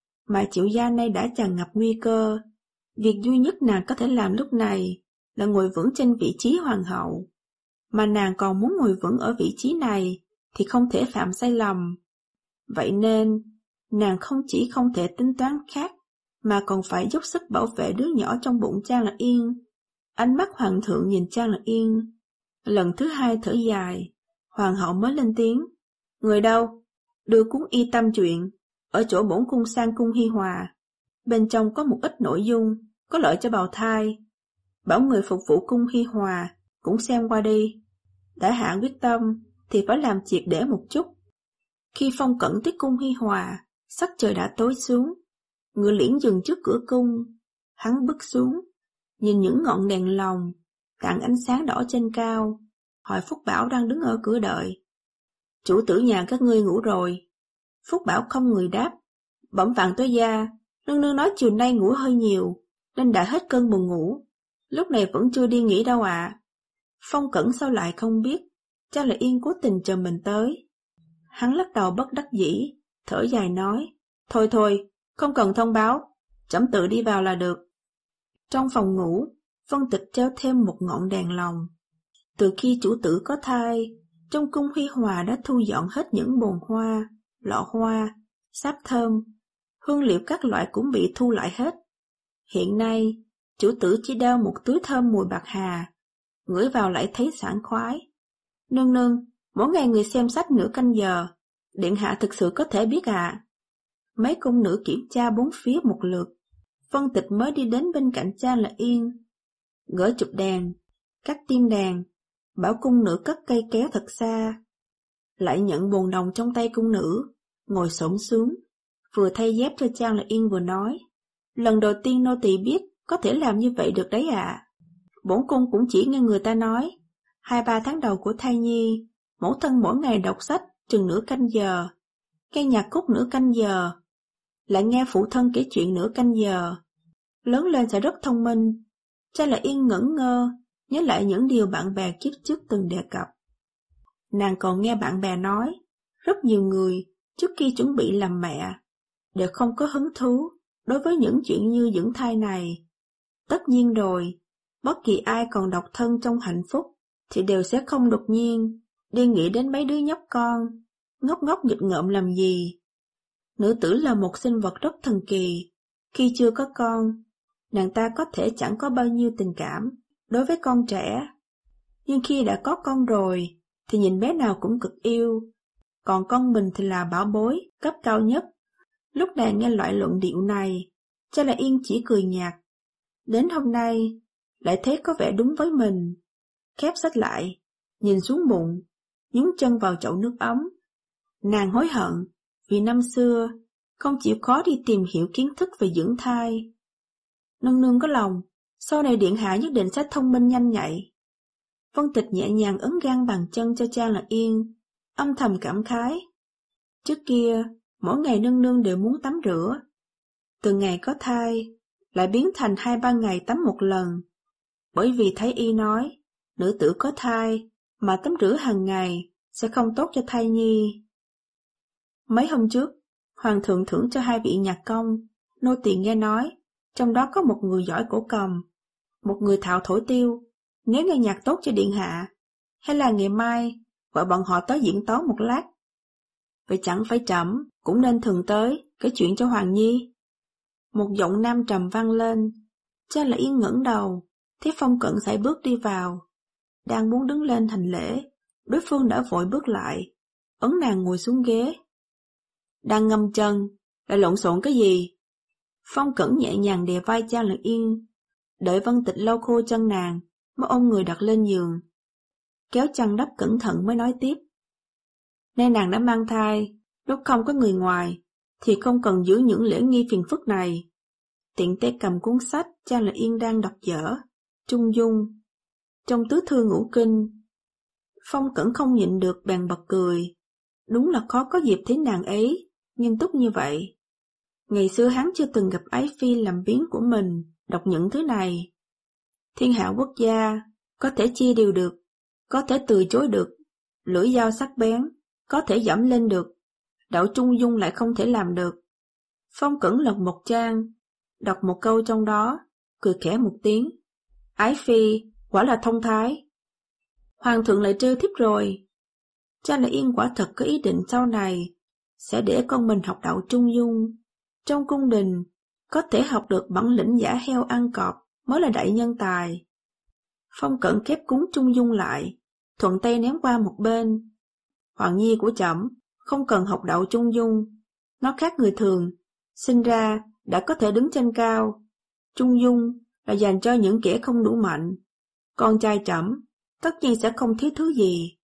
mà Triệu gia nay đã tràn ngập nguy cơ. Việc duy nhất nàng có thể làm lúc này là ngồi vững trên vị trí hoàng hậu, mà nàng còn muốn ngồi vững ở vị trí này thì không thể phạm sai lầm. Vậy nên, nàng không chỉ không thể tính toán khác, mà còn phải dốc sức bảo vệ đứa nhỏ trong bụng Trang Lạc Yên. Ánh mắt hoàng thượng nhìn Trang Lạc Yên, lần thứ hai thở dài, hoàng hậu mới lên tiếng. Người đâu? Đưa cuốn Y Tâm Truyện, ở chỗ bổn cung sang cung Hi Hòa. Bên trong có một ít nội dung, có lợi cho bào thai. Bảo người phục vụ cung Hi Hòa, cũng xem qua đi. Đã hạ quyết tâm, thì phải làm triệt để một chút. Khi Phong Cẩn tới cung Hi Hòa, sắc trời đã tối xuống. Ngựa liễn dừng trước cửa cung, hắn bước xuống, nhìn những ngọn đèn lồng, tản ánh sáng đỏ trên cao, hỏi Phúc Bảo đang đứng ở cửa đợi. Chủ tử nhà các ngươi ngủ rồi. Phúc Bảo không người đáp. Bẩm Vạn Tuế gia, nương nương nói chiều nay ngủ hơi nhiều, nên đã hết cơn buồn ngủ. Lúc này vẫn chưa đi nghỉ đâu ạ. À. Phong Cẩn sao lại không biết, chắc là Yên cố tình chờ mình tới. Hắn lắc đầu bất đắc dĩ, thở dài nói, thôi thôi, không cần thông báo, trẫm tự đi vào là được. Trong phòng ngủ, Vân Tịch treo thêm một ngọn đèn lồng. Từ khi chủ tử có thai, trong cung Hi Hòa đã thu dọn hết những bồn hoa, lọ hoa, sáp thơm, hương liệu các loại cũng bị thu lại hết. Hiện nay, chủ tử chỉ đeo một túi thơm mùi bạc hà, ngửi vào lại thấy sảng khoái. Nương nương, mỗi ngày người xem sách nửa canh giờ, điện hạ thực sự có thể biết ạ. À. Mấy cung nữ kiểm tra bốn phía một lượt, Vân Tịch mới đi đến bên cạnh Trang Lạc Yên, gỡ chụp đèn, cắt tim đèn, bảo cung nữ cất cây kéo thật xa. Lại nhận bồn đồng trong tay cung nữ, ngồi xổm xuống, vừa thay dép cho Trang Lạc Yên vừa nói, lần đầu tiên nô tỳ biết có thể làm như vậy được đấy ạ. À. Bổn cung cũng chỉ nghe người ta nói, hai ba tháng đầu của thai nhi, mẫu thân mỗi ngày đọc sách chừng nửa canh giờ, nghe nhạc khúc nửa canh giờ, lại nghe phụ thân kể chuyện nửa canh giờ. Lớn lên sẽ rất thông minh. Trang Lạc Yên ngẩn ngơ, nhớ lại những điều bạn bè kiếp trước từng đề cập. Nàng còn nghe bạn bè nói, rất nhiều người trước khi chuẩn bị làm mẹ đều không có hứng thú đối với những chuyện như dưỡng thai này. Tất nhiên rồi, bất kỳ ai còn độc thân trong hạnh phúc thì đều sẽ không đột nhiên đi nghĩ đến mấy đứa nhóc con, ngốc ngốc nghịch ngợm làm gì. Nữ tử là một sinh vật rất thần kỳ. Khi chưa có con, nàng ta có thể chẳng có bao nhiêu tình cảm đối với con trẻ. Nhưng khi đã có con rồi, thì nhìn bé nào cũng cực yêu. Còn con mình thì là bảo bối, cấp cao nhất. Lúc này nghe loại luận điệu này, Trang Lạc Yên chỉ cười nhạt. Đến hôm nay, lại thấy có vẻ đúng với mình. khép sách lại, nhìn xuống bụng, nhúng chân vào chậu nước ấm. Nàng hối hận vì năm xưa không chịu khó đi tìm hiểu kiến thức về dưỡng thai. Nương nương có lòng, sau này điện hạ nhất định sẽ thông minh nhanh nhạy. Vân Tịch nhẹ nhàng ấn gan bàn chân cho Trang Lạc Yên, âm thầm cảm khái. Trước kia, mỗi ngày nương nương đều muốn tắm rửa. Từ ngày có thai, lại biến thành hai ba ngày tắm một lần. Bởi vì Thái y nói, nữ tử có thai mà tắm rửa hàng ngày sẽ không tốt cho thai nhi. Mấy hôm trước, Hoàng thượng thưởng cho hai vị nhạc công, nô tỳ nghe nói, trong đó có một người giỏi cổ cầm, một người thạo thổi tiêu. Nếu nghe nhạc tốt cho điện hạ, hay là ngày mai gọi bọn họ tới diễn tấu một lát. Vậy chẳng phải trẫm cũng nên thường tới kể chuyện cho Hoàng nhi. Một giọng nam trầm vang lên. Trang Lạc Yên ngẩng đầu, thấy Phong Cẩn sải bước đi vào. Đang muốn đứng lên hành lễ, đối phương đã vội bước lại, ấn nàng ngồi xuống ghế. Đang ngâm chân, lại lộn xộn cái gì? Phong Cẩn nhẹ nhàng đè vai Trang Lạc Yên, đợi Vân Tịch lau khô chân nàng, mới ôm người đặt lên giường. Kéo chăn đắp cẩn thận mới nói tiếp. Nay nàng đã mang thai, lúc không có người ngoài, thì không cần giữ những lễ nghi phiền phức này. Tiện tay cầm cuốn sách Trang Lạc Yên đang đọc dở, trung dung. Trong tứ thư ngũ kinh, Phong Cẩn không nhịn được bèn bật cười. Đúng là khó có dịp thấy nàng ấy, nghiêm túc như vậy. Ngày xưa hắn chưa từng gặp ái phi làm biếng của mình, đọc những thứ này. Thiên hạ quốc gia, có thể chia đều được, có thể từ chối được, lưỡi dao sắc bén, có thể dẫm lên được, đạo trung dung lại không thể làm được. Phong Cẩn lật một trang, đọc một câu trong đó, cười khẽ một tiếng. Ái phi, quả là thông thái. Hoàng thượng lại trêu thiếp rồi. Trang Lạc Yên quả thật có ý định sau này, sẽ để con mình học đạo trung dung. Trong cung đình, có thể học được bản lĩnh giả heo ăn cọp mới là đại nhân tài. Phong Cẩn khép cúng trung dung lại, thuận tay ném qua một bên. Hoàng nhi của trẫm không cần học đạo trung dung, nó khác người thường, sinh ra đã có thể đứng trên cao. Trung dung là dành cho những kẻ không đủ mạnh. Con trai trẫm tất nhiên sẽ không thiếu thứ gì.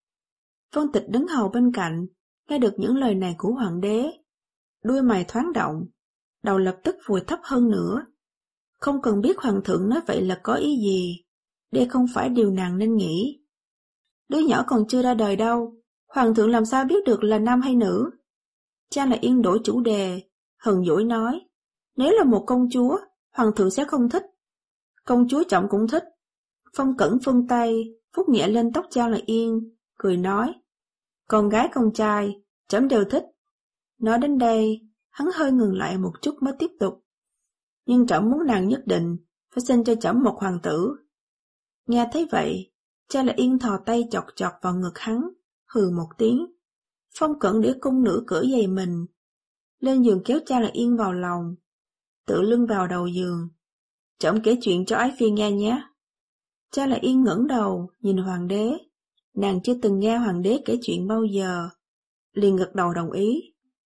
Vân Tịch đứng hầu bên cạnh, nghe được những lời này của hoàng đế, đuôi mày thoáng động, đầu lập tức vùi thấp hơn nữa. Không cần biết hoàng thượng nói vậy là có ý gì, đây không phải điều nàng nên nghĩ. Đứa nhỏ còn chưa ra đời đâu, hoàng thượng làm sao biết được là nam hay nữ? Trang Lạc Yên đổi chủ đề, hờn dỗi nói, nếu là một công chúa, hoàng thượng sẽ không thích. Công chúa trẫm cũng thích. Phong Cẩn vươn tay, vuốt nhẹ lên tóc Trang Lạc Yên, cười nói, con gái con trai, trẫm đều thích. Nói đến đây, hắn hơi ngừng lại một chút mới tiếp tục. Nhưng trẫm muốn nàng nhất định phải sinh cho trẫm một hoàng tử. Nghe thấy vậy, Trang Lạc Yên thò tay chọc chọc vào ngực hắn, hừ một tiếng. Phong Cẩn để cung nữ cởi giày mình, lên giường kéo Trang Lạc Yên vào lòng, tựa lưng vào đầu giường. Trẫm kể chuyện cho ái phi nghe nhé. Trang Lạc Yên ngẩng đầu nhìn hoàng đế, nàng chưa từng nghe hoàng đế kể chuyện bao giờ, liền gật đầu đồng ý.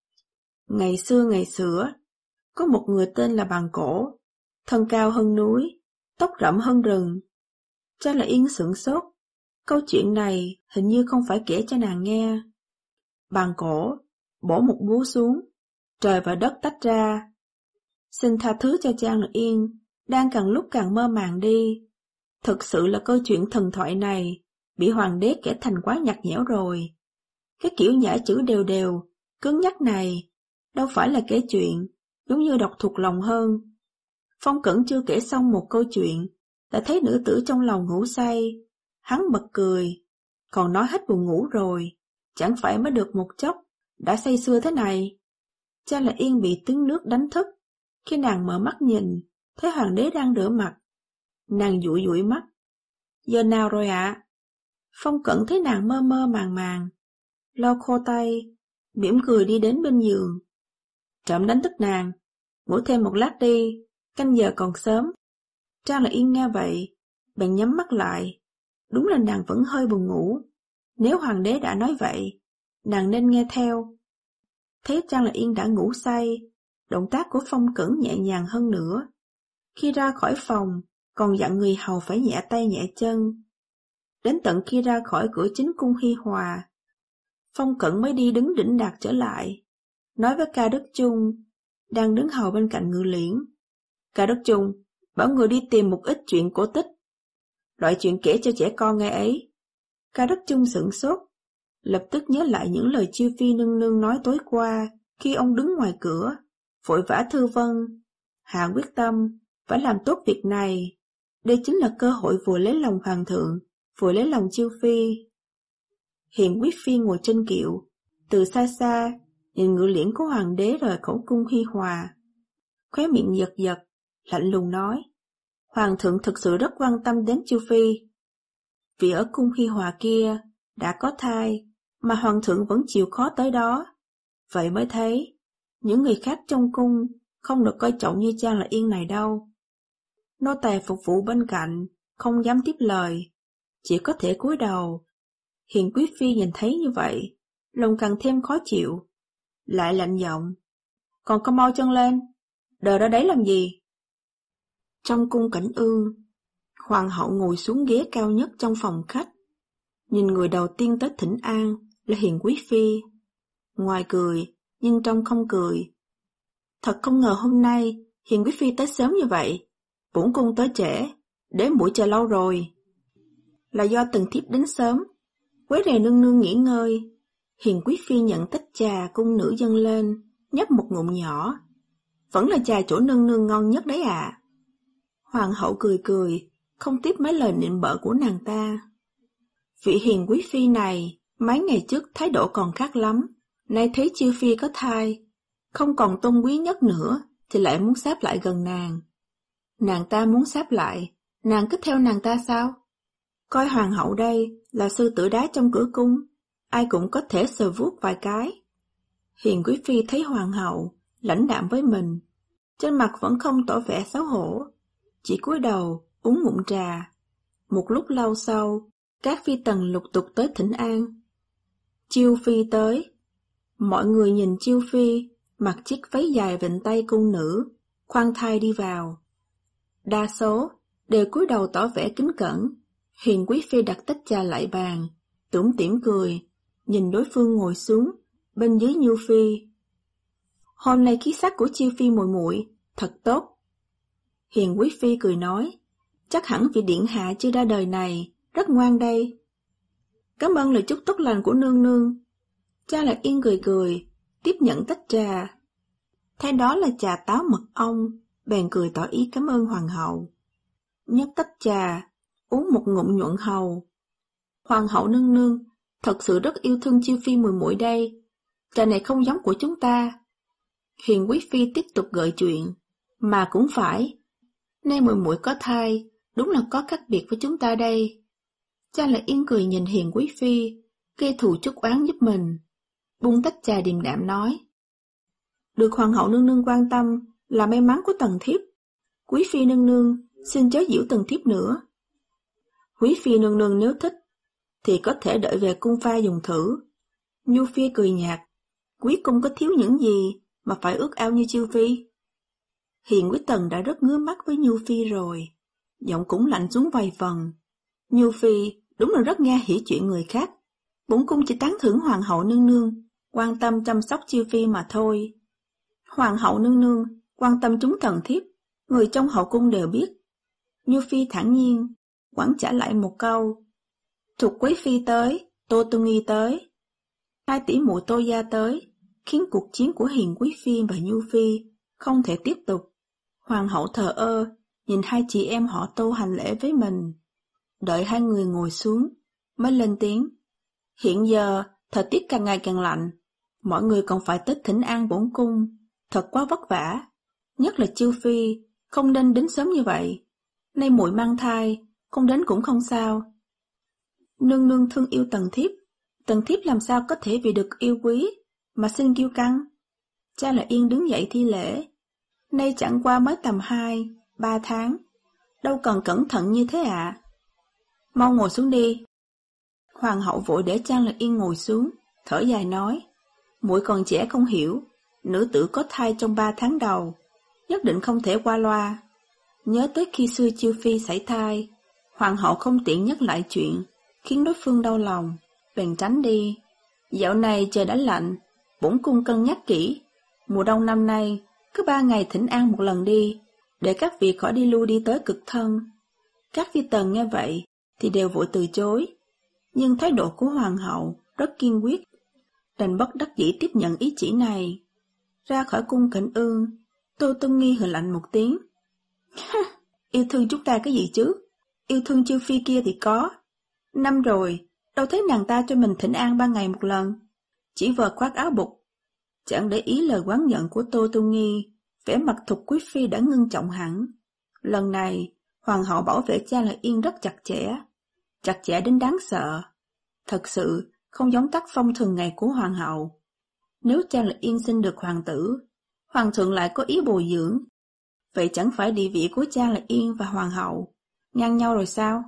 Ngày xưa ngày xưa, có một người tên là Bàn Cổ, thân cao hơn núi, tóc rậm hơn rừng. Trang Lạc Yên sửng sốt, câu chuyện này hình như không phải kể cho nàng nghe. Bàn Cổ bổ một búa xuống, trời và đất tách ra. Xin tha thứ cho Trang Lạc Yên, đang càng lúc càng mơ màng đi. Thực sự là câu chuyện thần thoại này bị hoàng đế kể thành quá nhạt nhẽo rồi. Cái kiểu nhả chữ đều đều, cứng nhắc này, đâu phải là kể chuyện, giống như đọc thuộc lòng hơn. Phong Cẩn chưa kể xong một câu chuyện, đã thấy nữ tử trong lòng ngủ say. Hắn bật cười, còn nói hết buồn ngủ rồi, chẳng phải mới được một chốc, đã say sưa thế này. Trang Lạc Yên bị tiếng nước đánh thức, khi nàng mở mắt nhìn, thấy hoàng đế đang rửa mặt. Nàng dụi dụi mắt. Giờ nào rồi ạ? À? Phong Cẩn thấy nàng mơ mơ màng màng, lau khô tay, mỉm cười đi đến bên giường. Trẫm đánh thức nàng, ngủ thêm một lát đi, canh giờ còn sớm. Trang Lạc Yên nghe vậy, bèn nhắm mắt lại. Đúng là nàng vẫn hơi buồn ngủ. Nếu hoàng đế đã nói vậy, nàng nên nghe theo. Thấy Trang Lạc Yên đã ngủ say, động tác của Phong Cẩn nhẹ nhàng hơn nữa. Khi ra khỏi phòng, còn dặn người hầu phải nhẹ tay nhẹ chân. đến tận khi ra khỏi cửa chính cung Hi Hòa. Phong Cẩn mới đi đứng đỉnh đạt trở lại, nói với Ca Đức Chung, đang đứng hầu bên cạnh Ngự Liễn. Ca Đức Chung, bảo người đi tìm một ít chuyện cổ tích, loại chuyện kể cho trẻ con nghe ấy. Ca Đức Chung sửng sốt, lập tức nhớ lại những lời Chiêu Phi nương nương nói tối qua khi ông đứng ngoài cửa, vội vã thư vân, hạ quyết tâm, phải làm tốt việc này. Đây chính là cơ hội vừa lấy lòng hoàng thượng, vừa lấy lòng Chiêu Phi. Hiền Quý Phi ngồi trên kiệu, từ xa xa, nhìn Ngự Liễn của hoàng đế rời khẩu cung Hi Hòa. Khóe miệng giật giật, lạnh lùng nói, hoàng thượng thực sự rất quan tâm đến Chiêu Phi. Vì ở cung Hi Hòa kia, đã có thai, mà hoàng thượng vẫn chịu khó tới đó. Vậy mới thấy, những người khác trong cung không được coi trọng như Trang là Yên này đâu. Nô tài phục vụ bên cạnh, không dám tiếp lời, chỉ có thể cúi đầu. Hiền Quý Phi nhìn thấy như vậy, lòng càng thêm khó chịu, lại lạnh giọng, còn có mau chân lên, đờ ra đấy làm gì? Trong cung Cảnh Ương, hoàng hậu ngồi xuống ghế cao nhất trong phòng khách, nhìn người đầu tiên tới thỉnh an là Hiền Quý Phi, ngoài cười nhưng trong không cười. Thật không ngờ hôm nay Hiền Quý Phi tới sớm như vậy, bổn cung tới trễ, để muội chờ lâu rồi. Là do từng thiếp đến sớm, quấy rầy nương nương nghỉ ngơi. Hiền Quý Phi nhận tách trà cung nữ dâng lên, nhấp một ngụm nhỏ. Vẫn là trà chỗ nương nương ngon nhất đấy ạ. À. Hoàng hậu cười cười, không tiếp mấy lời nịnh bợ của nàng ta. Vị Hiền Quý Phi này, mấy ngày trước thái độ còn khác lắm, nay thấy Chiêu Phi có thai, không còn tôn quý nhất nữa, thì lại muốn sáp lại gần nàng. Nàng ta muốn sáp lại, nàng cứ theo nàng ta sao? Coi hoàng hậu đây là sư tử đá trong cửa cung, ai cũng có thể sờ vuốt vài cái. Hiền Quý Phi thấy hoàng hậu lãnh đạm với mình, trên mặt vẫn không tỏ vẻ xấu hổ, chỉ cúi đầu uống ngụm trà. Một lúc lâu sau, các phi tần lục tục tới thỉnh an. Chiêu Phi tới, mọi người nhìn Chiêu Phi mặc chiếc váy dài vịnh tay cung nữ, khoan thai đi vào. Đa số đều cúi đầu tỏ vẻ kính cẩn. Hiền Quý Phi đặt tách trà lại bàn, tủm tỉm cười, nhìn đối phương ngồi xuống bên dưới Nhu Phi. Hôm nay khí sắc của Chiêu Phi muội muội thật tốt. Hiền Quý Phi cười nói, chắc hẳn vị điện hạ chưa ra đời này rất ngoan đây. Cảm ơn lời chúc tốt lành của nương nương. Cha Lạc Yên cười cười, tiếp nhận tách trà. Thấy đó là trà táo mật ong, bèn cười tỏ ý cảm ơn hoàng hậu. Nhấc tách trà, uống một ngụm nhuận hầu. Hoàng hậu nương nương, thật sự rất yêu thương Chiêu Phi muội muội đây. Trà này không giống của chúng ta. Hiền Quý Phi tiếp tục gợi chuyện, mà cũng phải. Nay muội muội có thai, đúng là có khác biệt với chúng ta đây. Cha Lạc Yên cười nhìn Hiền Quý Phi, gây thù chuốc oán giúp mình. Buông tách trà điềm đạm nói, được hoàng hậu nương nương quan tâm là may mắn của tần thiếp. Quý Phi nương nương xin chớ giễu tần thiếp nữa. Quý Phi nương nương nếu thích thì có thể đợi về cung pha dùng thử. Nhu Phi cười nhạt, quý cung có thiếu những gì mà phải ước ao như Chiêu Phi? Hiền Quý Tần đã rất ngứa mắt với Nhu Phi rồi, giọng cũng lạnh xuống vài phần. Nhu Phi đúng là rất nghe hỉ chuyện người khác. Bổn cung chỉ tán thưởng hoàng hậu nương nương quan tâm chăm sóc Chiêu Phi mà thôi. Hoàng hậu nương nương quan tâm chúng tần thiếp, người trong hậu cung đều biết. Nhu Phi thản nhiên quẳng trả lại một câu, Thục Quý Phi tới, Tô Tu Nghi tới. Hai tỷ muội Tô gia tới, khiến cuộc chiến của Hiền Quý Phi và Nhu Phi không thể tiếp tục. Hoàng hậu thờ ơ nhìn hai chị em họ Tô hành lễ với mình. Đợi hai người ngồi xuống mới lên tiếng, hiện giờ thời tiết càng ngày càng lạnh, mọi người còn phải tới thỉnh an bổn cung, thật quá vất vả. Nhất là Chiêu Phi không nên đến sớm như vậy. Nay muội mang thai, không đến cũng không sao. Nương nương thương yêu tần thiếp, tần thiếp làm sao có thể vì được yêu quý mà xin kiêu căng. Cha Lạc Yên đứng dậy thi lễ. Nay chẳng qua mới tầm hai, ba tháng, đâu cần cẩn thận như thế ạ. À. Mau ngồi xuống đi. Hoàng hậu vội để Trang Lạc Yên ngồi xuống, thở dài nói, muội còn trẻ không hiểu, nữ tử có thai trong ba tháng đầu, nhất định không thể qua loa. Nhớ tới khi xưa Chiêu Phi sảy thai, hoàng hậu không tiện nhắc lại chuyện, khiến đối phương đau lòng, bèn tránh đi. Dạo này trời đã lạnh, bổn cung cân nhắc kỹ, mùa đông năm nay cứ ba ngày thỉnh an một lần đi, để các vị khỏi đi lui đi tới cực thân. Các phi tần nghe vậy thì đều vội từ chối, nhưng thái độ của hoàng hậu rất kiên quyết, đành bất đắc dĩ tiếp nhận ý chỉ này. Ra khỏi cung Cảnh Ương, Tô Tương Nghi hừ lạnh một tiếng. Yêu thương chúng ta cái gì chứ? Yêu thương Chiêu Phi kia thì có. Năm rồi, đâu thấy nàng ta cho mình thỉnh an ba ngày một lần, chỉ vờ khoác áo bục. Chẳng để ý lời oán giận của Tô Tương Nghi, vẻ mặt Thục Quý Phi đã ngưng trọng hẳn. Lần này, hoàng hậu bảo vệ Cha Lợi Yên rất chặt chẽ, chặt chẽ đến đáng sợ. Thật sự không giống tác phong thường ngày của hoàng hậu. Nếu Cha Lợi Yên sinh được hoàng tử, hoàng thượng lại có ý bồi dưỡng, vậy chẳng phải địa vị của Cha Lợi Yên và hoàng hậu ngang nhau rồi sao?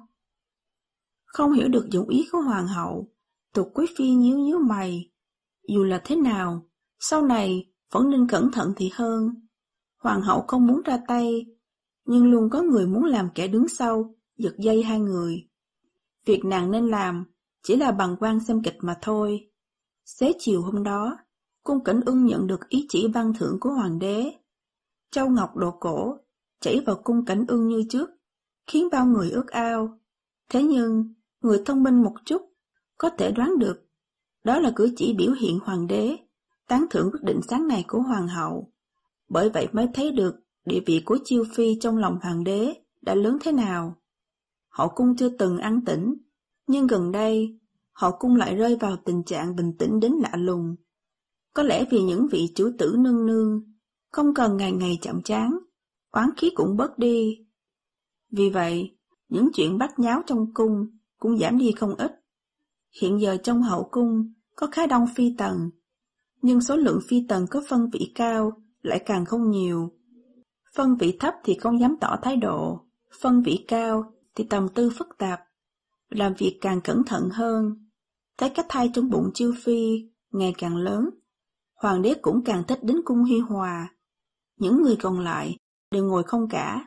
Không hiểu được dụng ý của hoàng hậu, Thục Quý Phi nhíu nhíu mày. Dù là thế nào, sau này vẫn nên cẩn thận thì hơn. Hoàng hậu không muốn ra tay, nhưng luôn có người muốn làm kẻ đứng sau, giật dây hai người. Việc nàng nên làm chỉ là bàng quan xem kịch mà thôi. Xế chiều hôm đó, cung Cảnh Ưng nhận được ý chỉ ban thưởng của hoàng đế. Châu ngọc đồ cổ chảy vào cung Cảnh Ưng như trước, khiến bao người ước ao. Thế nhưng, người thông minh một chút có thể đoán được, đó là cử chỉ biểu hiện hoàng đế tán thưởng quyết định sáng nay của hoàng hậu. Bởi vậy mới thấy được địa vị của Chiêu Phi trong lòng hoàng đế đã lớn thế nào. Hậu cung chưa từng an tĩnh, nhưng gần đây, hậu cung lại rơi vào tình trạng bình tĩnh đến lạ lùng. Có lẽ vì những vị chủ tử nương nương không cần ngày ngày chậm chán, oán khí cũng bớt đi. Vì vậy, những chuyện bát nháo trong cung cũng giảm đi không ít. Hiện giờ trong hậu cung có khá đông phi tần, nhưng số lượng phi tần có phân vị cao lại càng không nhiều. Phân vị thấp thì không dám tỏ thái độ, phân vị cao thì tâm tư phức tạp, làm việc càng cẩn thận hơn. Thấy cái thai trong bụng Chiêu Phi ngày càng lớn, hoàng đế cũng càng thích đến cung Hi Hòa. Những người còn lại đều ngồi không cả.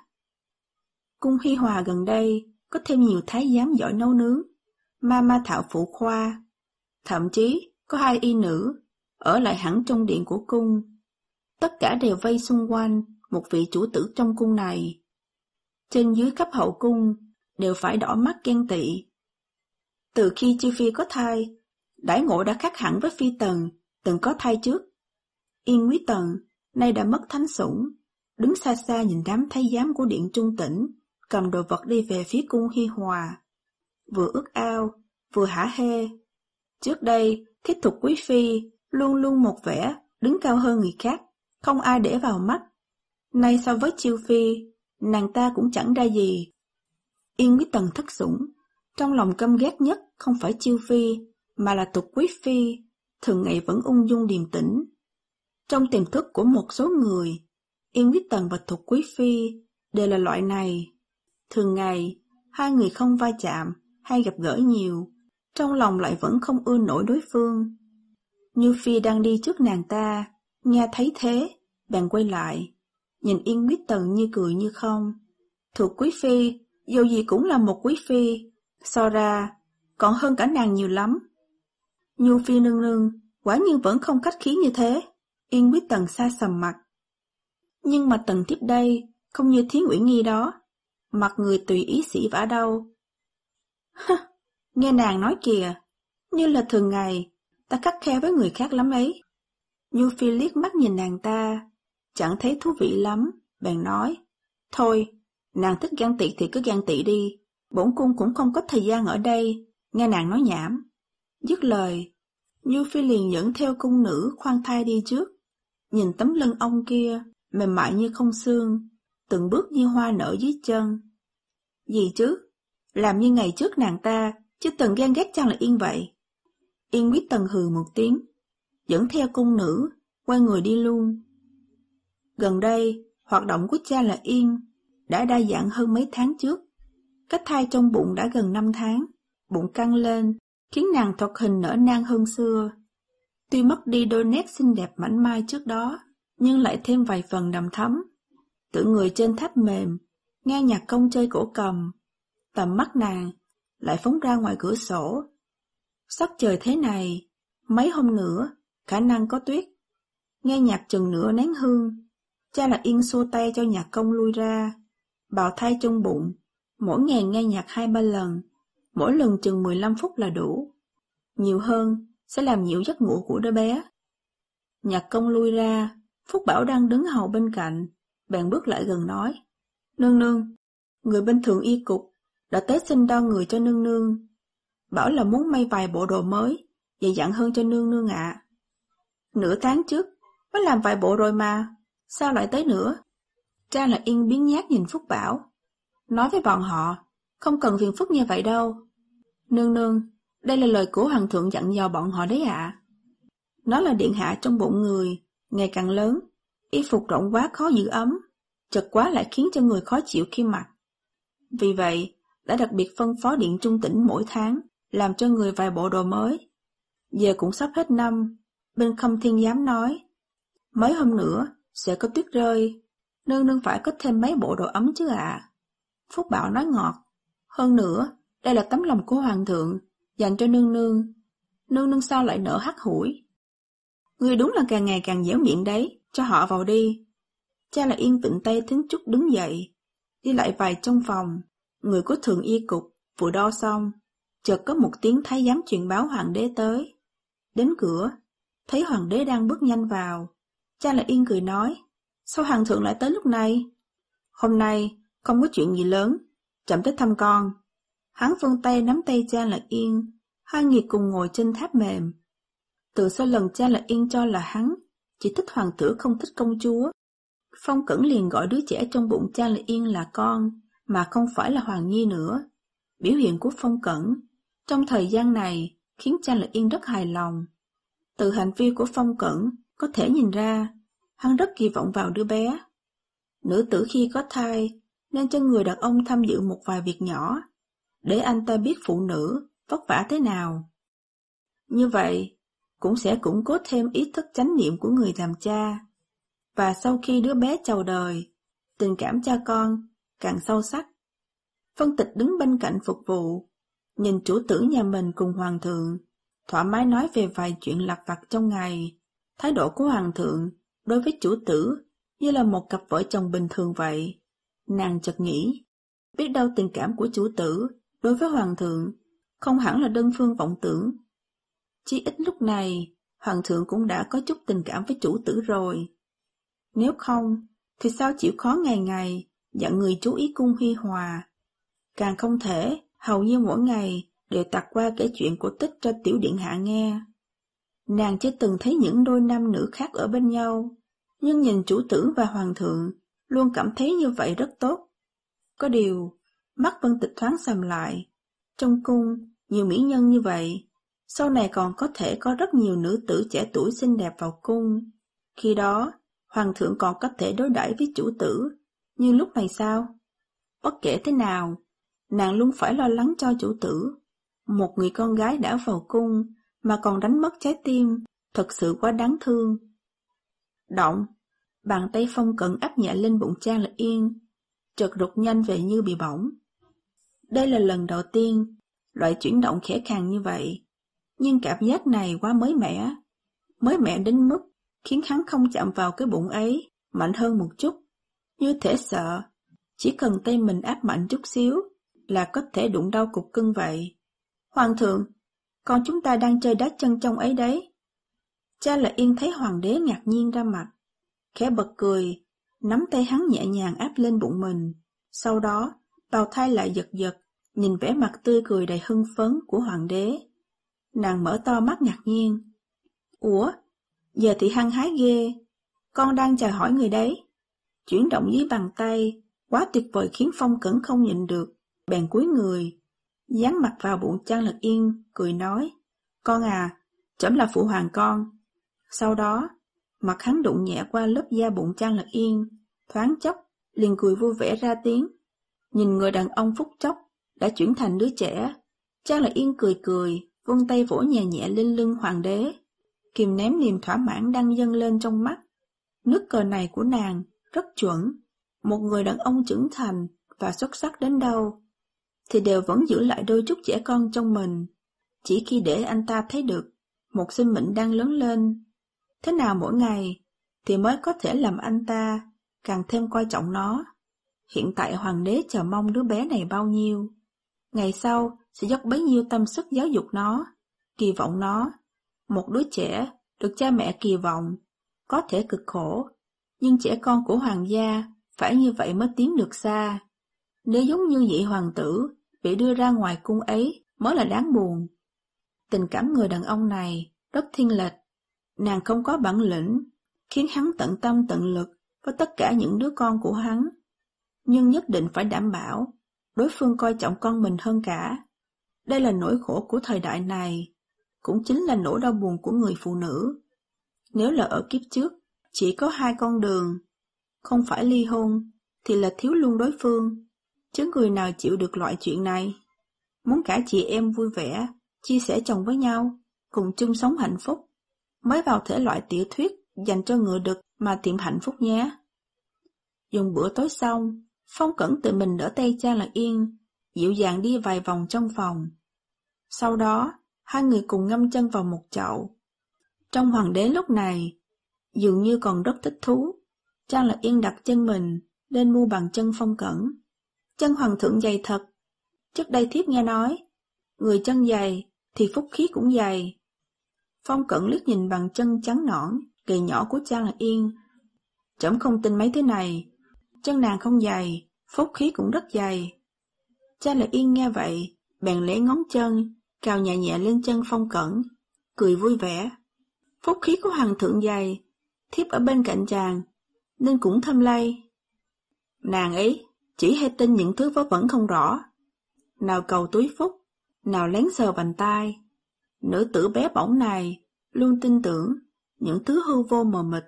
Cung Hi Hòa gần đây có thêm nhiều thái giám giỏi nấu nướng, ma ma thạo phụ khoa, thậm chí có hai y nữ ở lại hẳn trong điện của cung. Tất cả đều vây xung quanh một vị chủ tử trong cung này. Trên dưới cấp hậu cung đều phải đỏ mắt ghen tị. Từ khi Chiêu Phi có thai, đãi ngộ đã khác hẳn với phi tần từng có thai trước. Yên Quý Tần nay đã mất thánh sủng, đứng xa xa nhìn đám thái giám của điện Trung Tĩnh cầm đồ vật đi về phía cung Hi Hòa, vừa ước ao vừa hả hê. Trước đây, Thiết Thục Quý Phi luôn luôn một vẻ đứng cao hơn người khác, không ai để vào mắt. Nay so với Chiêu Phi, nàng ta cũng chẳng ra gì. Yên Quý Tần thất sủng, trong lòng căm ghét nhất không phải Chiêu Phi, mà là Thục Quý Phi, thường ngày vẫn ung dung điềm tĩnh. Trong tiềm thức của một số người, Yên Quý Tần và Thục Quý Phi đều là loại này. Thường ngày, hai người không va chạm hay gặp gỡ nhiều, trong lòng lại vẫn không ưa nổi đối phương. Như Phi đang đi trước nàng ta, nghe thấy thế, bèn quay lại, nhìn Yên Quý Tần như cười như không. Thục Quý Phi, dù gì cũng là một quý phi, so ra, còn hơn cả nàng nhiều lắm. Nhu Phi nương nương, quả nhiên vẫn không khách khí như thế. Yên Quý Tần xa sầm mặt. Nhưng mà Tần tiếp đây, không như Thiến Uyển Nhi đó, mặt người tùy ý sĩ vả đâu. Hơ, nghe nàng nói kìa, như là thường ngày, ta khắt khe với người khác lắm ấy. Nhu Phi liếc mắt nhìn nàng ta, chẳng thấy thú vị lắm, bèn nói, thôi, nàng thích ghen tị thì cứ ghen tị đi, bổn cung cũng không có thời gian ở đây, nghe nàng nói nhảm. Dứt lời, Nhu Phi liền dẫn theo cung nữ khoan thai đi trước, nhìn tấm lưng ông kia, mềm mại như không xương, từng bước như hoa nở dưới chân. Gì chứ, làm như ngày trước nàng ta, chứ từng ghen ghét Cha Lợi Yên vậy. Yên Quý Tần hừ một tiếng, dẫn theo cung nữ, quay người đi luôn. Gần đây, hoạt động của Cha Lợi Yên đã đa dạng hơn mấy tháng trước. Cái thai trong bụng đã gần năm tháng, bụng căng lên, khiến nàng thoạt hình nở nang hơn xưa. Tuy mất đi đôi nét xinh đẹp mảnh mai trước đó, nhưng lại thêm vài phần đầm thắm. Tự người trên tháp mềm, nghe nhạc công chơi cổ cầm, tầm mắt nàng lại phóng ra ngoài cửa sổ. Sắc trời thế này, mấy hôm nữa, khả năng có tuyết. Nghe nhạc chừng nửa nén hương, Cha Lạc Yên xua tay cho nhạc công lui ra, bào thai trong bụng, mỗi ngày nghe nhạc hai ba lần, mỗi lần chừng mười lăm phút là đủ. Nhiều hơn sẽ làm nhiễu giấc ngủ của đứa bé. Nhạc công lui ra, Phúc Bảo đang đứng hầu bên cạnh, bèn bước lại gần nói: Nương nương, người bên Thượng Y Cục đã tới xin đo người cho nương nương, bảo là muốn may vài bộ đồ mới, dày dặn hơn cho nương nương ạ. À. Nửa tháng trước mới làm vài bộ rồi mà, sao lại tới nữa? Cha Lạc Yên biến nhát nhìn Phúc Bảo, nói với bọn họ, không cần phiền phức như vậy đâu. Nương nương, đây là lời của hoàng thượng dặn dò bọn họ đấy ạ. À. Nó là điện hạ trong bụng người, ngày càng lớn, y phục rộng quá khó giữ ấm, chật quá lại khiến cho người khó chịu khi mặc. Vì vậy, đã đặc biệt phân phó Điện Trung Tỉnh mỗi tháng, làm cho người vài bộ đồ mới. Giờ cũng sắp hết năm, bên Khâm Thiên Giám nói, mấy hôm nữa sẽ có tuyết rơi, nương nương phải có thêm mấy bộ đồ ấm chứ ạ. À. Phúc Bảo nói ngọt, hơn nữa, đây là tấm lòng của hoàng thượng, dành cho nương nương. Nương nương sao lại nở hắt hủi? Ngươi đúng là càng ngày càng dẻo miệng đấy, cho họ vào đi. Cha Lạc Yên vịnh tay Thính Trúc đứng dậy, đi lại vài trong phòng, người của Thượng Y Cục vừa đo xong, chợt có một tiếng thái giám truyền báo hoàng đế tới. Đến cửa, thấy hoàng đế đang bước nhanh vào, Cha Lạc Yên cười nói, sao hoàng thượng lại tới lúc này? Hôm nay không có chuyện gì lớn, chậm tới thăm con. Hắn vươn tay nắm tay Cha Lạc Yên, hai người cùng ngồi trên tháp mềm. Từ sau lần Cha Lạc Yên cho là hắn chỉ thích hoàng tử không thích công chúa, Phong Cẩn liền gọi đứa trẻ trong bụng Cha Lạc Yên là con, mà không phải là Hoàng Nhi nữa. Biểu hiện của Phong Cẩn trong thời gian này khiến Cha Lạc Yên rất hài lòng. Từ hành vi của Phong Cẩn có thể nhìn ra, hắn rất kỳ vọng vào đứa bé. Nữ tử khi có thai nên cho người đàn ông tham dự một vài việc nhỏ, để anh ta biết phụ nữ vất vả thế nào. Như vậy, cũng sẽ củng cố thêm ý thức chánh niệm của người làm cha. Và sau khi đứa bé chào đời, tình cảm cha con càng sâu sắc. Phân Tịch đứng bên cạnh phục vụ, nhìn chủ tử nhà mình cùng hoàng thượng, thoải mái nói về vài chuyện lặt vặt trong ngày. Thái độ của hoàng thượng đối với chủ tử như là một cặp vợ chồng bình thường vậy. Nàng chợt nghĩ, biết đâu tình cảm của chủ tử đối với hoàng thượng không hẳn là đơn phương vọng tưởng. Chí ít lúc này, hoàng thượng cũng đã có chút tình cảm với chủ tử rồi. Nếu không, thì sao chịu khó ngày ngày dặn người chú ý cung hi hòa. Càng không thể, hầu như mỗi ngày đều tạt qua kể chuyện cổ tích cho tiểu điện hạ nghe. Nàng chưa từng thấy những đôi nam nữ khác ở bên nhau, nhưng nhìn chủ tử và hoàng thượng, luôn cảm thấy như vậy rất tốt. Có điều, mắt Vân Tịch thoáng sầm lại. Trong cung, nhiều mỹ nhân như vậy, sau này còn có thể có rất nhiều nữ tử trẻ tuổi xinh đẹp vào cung. Khi đó, hoàng thượng còn có thể đối đãi với chủ tử, nhưng lúc này sao? Bất kể thế nào, nàng luôn phải lo lắng cho chủ tử. Một người con gái đã vào cung mà còn đánh mất trái tim, thật sự quá đáng thương. Động, bàn tay Phong Cẩn áp nhẹ lên bụng Cha Lạc Yên, chợt rụt nhanh về như bị bỏng. Đây là lần đầu tiên loại chuyển động khẽ khàng như vậy, nhưng cảm giác này quá mới mẻ, mới mẻ đến mức khiến hắn không chạm vào cái bụng ấy mạnh hơn một chút, như thể sợ chỉ cần tay mình áp mạnh chút xíu là có thể đụng đau cục cưng vậy. Hoàng thượng, con chúng ta đang chơi đá chân trong ấy đấy. Cha Lạc Yên thấy hoàng đế ngạc nhiên ra mặt, khẽ bật cười, nắm tay hắn nhẹ nhàng áp lên bụng mình. Sau đó, bào thai lại giật giật, nhìn vẻ mặt tươi cười đầy hưng phấn của hoàng đế. Nàng mở to mắt ngạc nhiên. Ủa, giờ thì hăng hái ghê, con đang chào hỏi người đấy. Chuyển động dưới bàn tay, quá tuyệt vời khiến Phong Cẩn không nhịn được, bèn cúi người, dán mặt vào bụng Cha Lạc Yên, cười nói, con à, trẫm là phụ hoàng con. Sau đó, mặt hắn đụng nhẹ qua lớp da bụng Cha Lạc Yên, thoáng chốc, liền cười vui vẻ ra tiếng. Nhìn người đàn ông phút chốc, đã chuyển thành đứa trẻ, Cha Lạc Yên cười cười, vươn tay vỗ nhẹ nhẹ lên lưng hoàng đế, kìm ném niềm thỏa mãn đang dâng lên trong mắt. Nước cờ này của nàng rất chuẩn, một người đàn ông trưởng thành và xuất sắc đến đâu. thì đều vẫn giữ lại đôi chút trẻ con trong mình, chỉ khi để anh ta thấy được một sinh mệnh đang lớn lên. Thế nào mỗi ngày thì mới có thể làm anh ta càng thêm coi trọng nó. Hiện tại hoàng đế chờ mong đứa bé này bao nhiêu, ngày sau sẽ dốc bấy nhiêu tâm sức giáo dục nó, kỳ vọng nó. Một đứa trẻ được cha mẹ kỳ vọng có thể cực khổ, nhưng trẻ con của hoàng gia phải như vậy mới tiến được xa. Nếu giống như vị hoàng tử bị đưa ra ngoài cung ấy mới là đáng buồn. Tình cảm người đàn ông này rất thiên lệch. Nàng không có bản lĩnh, khiến hắn tận tâm tận lực với tất cả những đứa con của hắn. Nhưng nhất định phải đảm bảo đối phương coi trọng con mình hơn cả. Đây là nỗi khổ của thời đại này, cũng chính là nỗi đau buồn của người phụ nữ. Nếu là ở kiếp trước, chỉ có hai con đường, không phải ly hôn, thì là thiếu luôn đối phương. Chứ người nào chịu được loại chuyện này? Muốn cả chị em vui vẻ, chia sẻ chồng với nhau, cùng chung sống hạnh phúc, mới vào thể loại tiểu thuyết dành cho ngựa đực mà tìm hạnh phúc nhé. Dùng bữa tối xong, Phong Cẩn tự mình đỡ tay Trang Lạc Yên, dịu dàng đi vài vòng trong phòng. Sau đó, hai người cùng ngâm chân vào một chậu. Trong hoàng đế lúc này, dường như còn rất thích thú. Trang Lạc Yên đặt chân mình lên mu bàn chân Phong Cẩn. Chân hoàng thượng dày thật. Trước đây thiếp nghe nói, người chân dày thì phúc khí cũng dày. Phong Cẩn liếc nhìn bàn chân trắng nõn, gầy nhỏ của Trang Lạc Yên. Trẫm không tin mấy thứ này. Chân nàng không dày, phúc khí cũng rất dày. Trang Lạc Yên nghe vậy, bèn lấy ngón chân, cào nhẹ nhẹ lên chân Phong Cẩn, cười vui vẻ. Phúc khí của hoàng thượng dày, thiếp ở bên cạnh chàng, nên cũng thâm lây. Nàng ấy chỉ hay tin những thứ vớ vẩn không rõ. Nào cầu túi phúc, nào lén sờ vành tai. Nữ tử bé bỏng này luôn tin tưởng những thứ hư vô mờ mịt.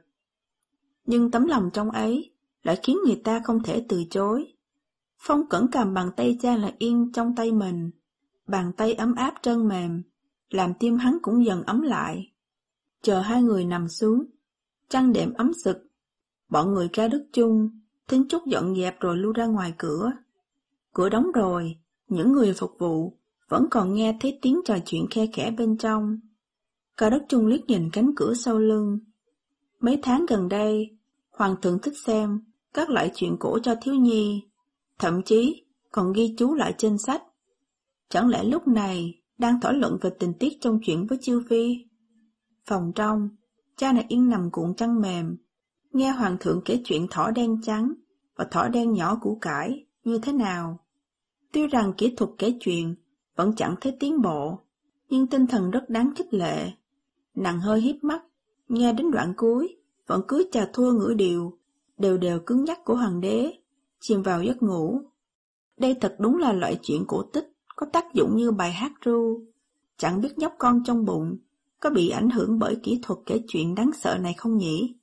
Nhưng tấm lòng trong ấy lại khiến người ta không thể từ chối. Phong Cẩn cầm bàn tay Trang Lạc Yên trong tay mình, bàn tay ấm áp trơn mềm, làm tim hắn cũng dần ấm lại. Chờ hai người nằm xuống, trăng đệm ấm sực, bọn người ra đức chung, Thính Trúc dọn dẹp rồi lui ra ngoài cửa. Cửa đóng rồi, những người phục vụ vẫn còn nghe thấy tiếng trò chuyện khe khẽ bên trong. Cao Đức Trung liếc nhìn cánh cửa sau lưng. Mấy tháng gần đây, hoàng thượng thích xem các loại chuyện cổ cho thiếu nhi, thậm chí còn ghi chú lại trên sách. Chẳng lẽ lúc này đang thảo luận về tình tiết trong chuyện với Chiêu Phi? Phòng trong, Trang Lạc Yên nằm cuộn chăn mềm, nghe hoàng thượng kể chuyện thỏ đen trắng và thỏ đen nhỏ củ cải như thế nào. Tuy rằng kỹ thuật kể chuyện vẫn chẳng thấy tiến bộ, nhưng tinh thần rất đáng khích lệ. Nàng hơi híp mắt, nghe đến đoạn cuối, vẫn cứ chà thua ngữ điệu, đều đều cứng nhắc của hoàng đế, chìm vào giấc ngủ. Đây thật đúng là loại chuyện cổ tích, có tác dụng như bài hát ru. Chẳng biết nhóc con trong bụng có bị ảnh hưởng bởi kỹ thuật kể chuyện đáng sợ này không nhỉ?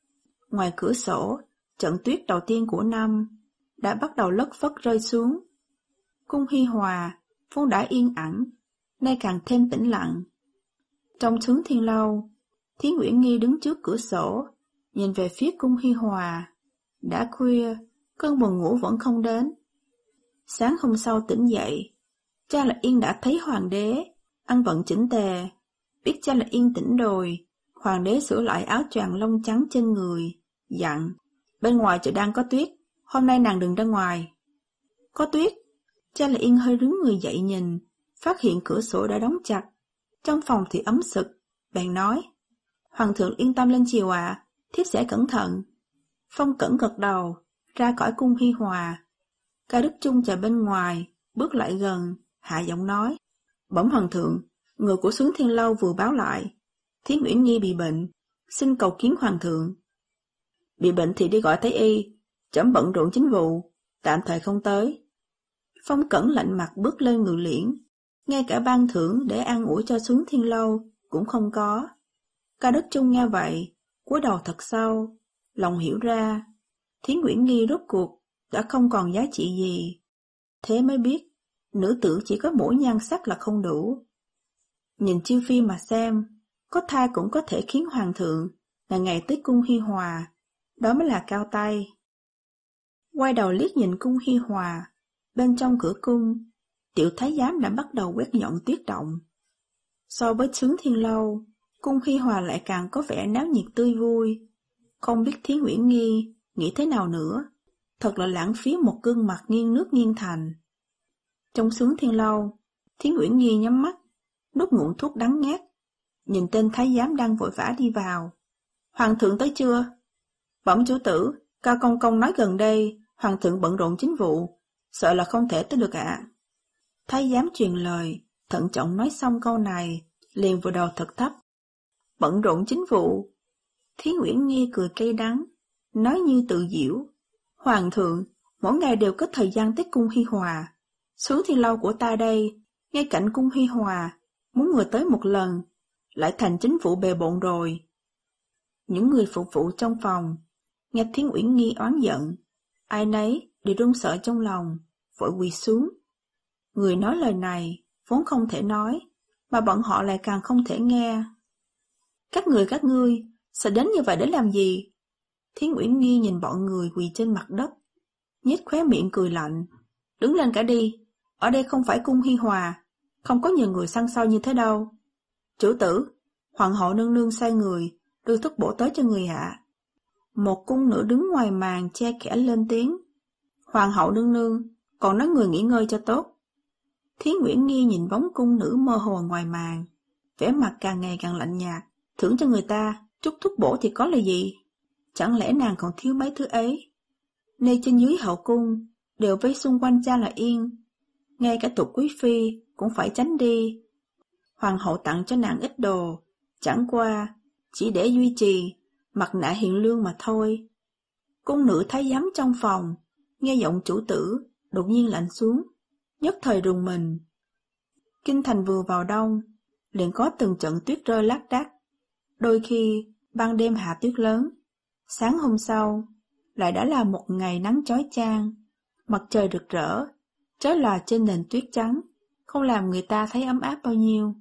Ngoài cửa sổ, trận tuyết đầu tiên của năm đã bắt đầu lất phất rơi xuống. Cung Hi Hòa vốn đã yên ắng, nay càng thêm tĩnh lặng. Trong Sướng Thiên Lâu, Thiến Uyển Nghi đứng trước cửa sổ, nhìn về phía Cung Hi Hòa. Đã khuya, cơn buồn ngủ vẫn không đến. Sáng hôm sau tỉnh dậy, Trang Lạc Yên đã thấy hoàng đế ăn vận chỉnh tề. Biết Trang Lạc Yên tỉnh rồi, hoàng đế sửa lại áo choàng lông trắng trên người, dặn: bên ngoài trời đang có tuyết, hôm nay nàng đừng ra ngoài. Có tuyết? Trang Lạc Yên hơi rướn người dậy nhìn, phát hiện cửa sổ đã đóng chặt, trong phòng thì ấm sực, bèn nói: hoàng thượng yên tâm lên chiều ạ, à, thiếp sẽ cẩn thận. Phong Cẩn gật đầu, ra khỏi cung Hi Hòa. Cao Đức Trung chờ bên ngoài, bước lại gần, hạ giọng nói: bẩm hoàng thượng, người của Sướng Thiên Lâu vừa báo lại, Thiến Uyển Nhi bị bệnh, xin cầu kiến hoàng thượng. Bị bệnh thì đi gọi thái y, trẫm bận rộn chính vụ, tạm thời không tới. Phong Cẩn lạnh mặt bước lên ngự liễn, ngay cả ban thưởng để an ủi cho Sướng Thiên Lâu cũng không có. Cao Đức Trung nghe vậy, cúi đầu thật sâu, lòng hiểu ra, Thiến Uyển Nhi rốt cuộc đã không còn giá trị gì. Thế mới biết, nữ tử chỉ có mỗi nhan sắc là không đủ. Nhìn Chiêu Phi mà xem, có thai cũng có thể khiến hoàng thượng ngày ngày tới cung Hi Hòa, đó mới là cao tay. Quay đầu liếc nhìn cung Hi Hòa, bên trong cửa cung, Tiểu thái giám đã bắt đầu quét dọn tuyết động. So với Sướng Thiên Lâu, cung Hi Hòa lại càng có vẻ náo nhiệt tươi vui. Không biết Thiến Uyển Nghi nghĩ thế nào nữa, thật là lãng phí một gương mặt nghiêng nước nghiêng thành. Trong Sướng Thiên Lâu, Thiến Uyển Nghi nhắm mắt, nuốt ngụm thuốc đắng ngát, nhìn tên thái giám đang vội vã đi vào. Hoàng thượng tới chưa? Bẩm chủ tử, Cao Công Công nói gần đây, Hoàng thượng bận rộn chính vụ, sợ là không thể tới được ạ. Thái giám truyền lời, thận trọng nói xong câu này, liền vùi đầu thật thấp. Bận rộn chính vụ. Thiến Uyển Nghi cười cay đắng, nói như tự giễu. Hoàng thượng, mỗi ngày đều có thời gian tới cung Hi Hòa. Sướng Thiên Lâu của ta đây, ngay cạnh cung Hi Hòa, muốn người tới một lần, lại thành chính vụ bề bộn rồi. Những người phục vụ trong phòng, nghe Thiến Uyển Nghi oán giận, ai nấy đều run sợ trong lòng, vội quỳ xuống. Người nói lời này vốn không thể nói, mà bọn họ lại càng không thể nghe. Các người các ngươi, sẽ đến như vậy để làm gì? Thiến Uyển Nghi nhìn bọn người quỳ trên mặt đất, nhếch khóe miệng cười lạnh. Đứng lên cả đi, ở đây không phải cung Hi Hòa, không có nhiều người săn soi như thế đâu. Chủ tử, hoàng hậu nương nương sai người, đưa thuốc bổ tới cho người ạ. Một cung nữ đứng ngoài màn che kẽ lên tiếng. Hoàng hậu nương nương, còn nói người nghỉ ngơi cho tốt. Thiến Uyển Nghi nhìn bóng cung nữ mơ hồ ngoài màn, vẻ mặt càng ngày càng lạnh nhạt. Thưởng cho người ta, chút thuốc bổ thì có là gì? Chẳng lẽ nàng còn thiếu mấy thứ ấy? Nơi trên dưới hậu cung, đều vây xung quanh Cha Là Yên. Ngay cả tục quý phi cũng phải tránh đi. Hoàng hậu tặng cho nàng ít đồ, chẳng qua chỉ để duy trì mặt nạ hiền lương mà thôi. Cung nữ thái giám trong phòng, nghe giọng chủ tử, đột nhiên lạnh xuống, nhất thời rùng mình. Kinh thành vừa vào đông, liền có từng trận tuyết rơi lác đác. Đôi khi, ban đêm hạ tuyết lớn, sáng hôm sau, lại đã là một ngày nắng chói chang, mặt trời rực rỡ, trói lòa trên nền tuyết trắng, không làm người ta thấy ấm áp bao nhiêu.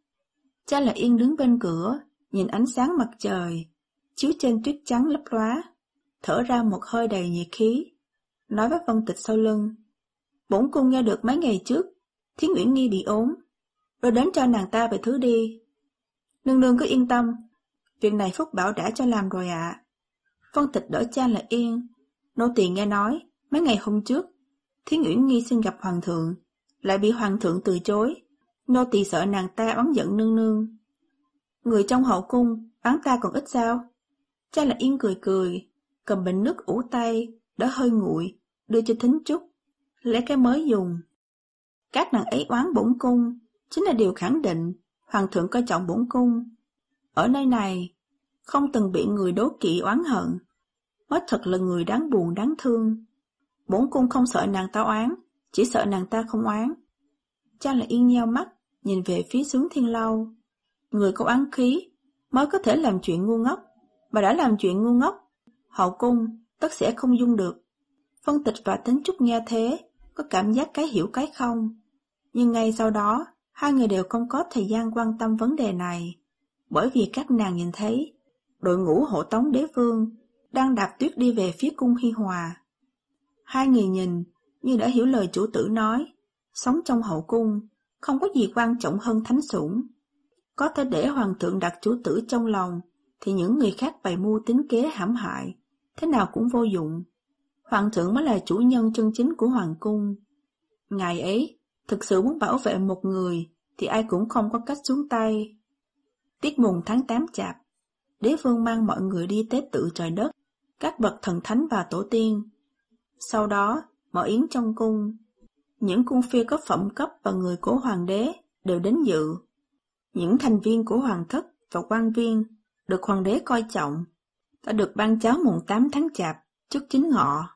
Cha Là Yên đứng bên cửa, nhìn ánh sáng mặt trời, chiếu trên tuyết trắng lấp lóa, thở ra một hơi đầy nhiệt khí, nói với Vân Tịch sau lưng. Bổn cung nghe được mấy ngày trước, Thiến Uyển Nghi bị ốm, rồi đến cho nàng ta về thứ đi. Nương nương cứ yên tâm, việc này Phúc Bảo đã cho làm rồi ạ. À. Vân Tịch đỡ Cha Là Yên, nô tỳ nghe nói, mấy ngày hôm trước, Thiến Uyển Nghi xin gặp hoàng thượng, lại bị hoàng thượng từ chối, nô tỳ sợ nàng ta oán giận nương nương. Người trong hậu cung, oán ta còn ít sao? Cha Là Yên cười cười, cầm bình nước ủ tay, đỡ hơi nguội, đưa cho Thính Trúc, lấy cái mới dùng. Các nàng ấy oán bổn cung, chính là điều khẳng định, hoàng thượng coi trọng bổn cung. Ở nơi này, không từng bị người đố kỵ oán hận, mới thật là người đáng buồn đáng thương. Bổn cung không sợ nàng ta oán, chỉ sợ nàng ta không oán. Cha Là Yên nheo mắt, nhìn về phía Sướng Thiên Lâu. Người có oán khí, mới có thể làm chuyện ngu ngốc, mà đã làm chuyện ngu ngốc, hậu cung tất sẽ không dung được. Vân Tịch và Thính Trúc nghe thế, có cảm giác cái hiểu cái không. Nhưng ngay sau đó, hai người đều không có thời gian quan tâm vấn đề này, bởi vì các nàng nhìn thấy đội ngũ hộ tống đế vương đang đạp tuyết đi về phía cung Hi Hòa. Hai người nhìn như đã hiểu lời chủ tử nói, sống trong hậu cung không có gì quan trọng hơn thánh sủng. Có thể để hoàng thượng đặt chủ tử trong lòng, thì những người khác bày mưu tính kế hãm hại, thế nào cũng vô dụng. Hoàng thượng mới là chủ nhân chân chính của hoàng cung. Ngài ấy thực sự muốn bảo vệ một người thì ai cũng không có cách xuống tay. Tiết mùng tháng tám chạp, đế vương mang mọi người đi tế tự trời đất, các bậc thần thánh và tổ tiên. Sau đó, mở yến trong cung. Những cung phi có phẩm cấp và người của hoàng đế đều đến dự. Những thành viên của hoàng thất và quan viên được hoàng đế coi trọng đã được ban cháo mùng tám tháng chạp trước chính ngọ.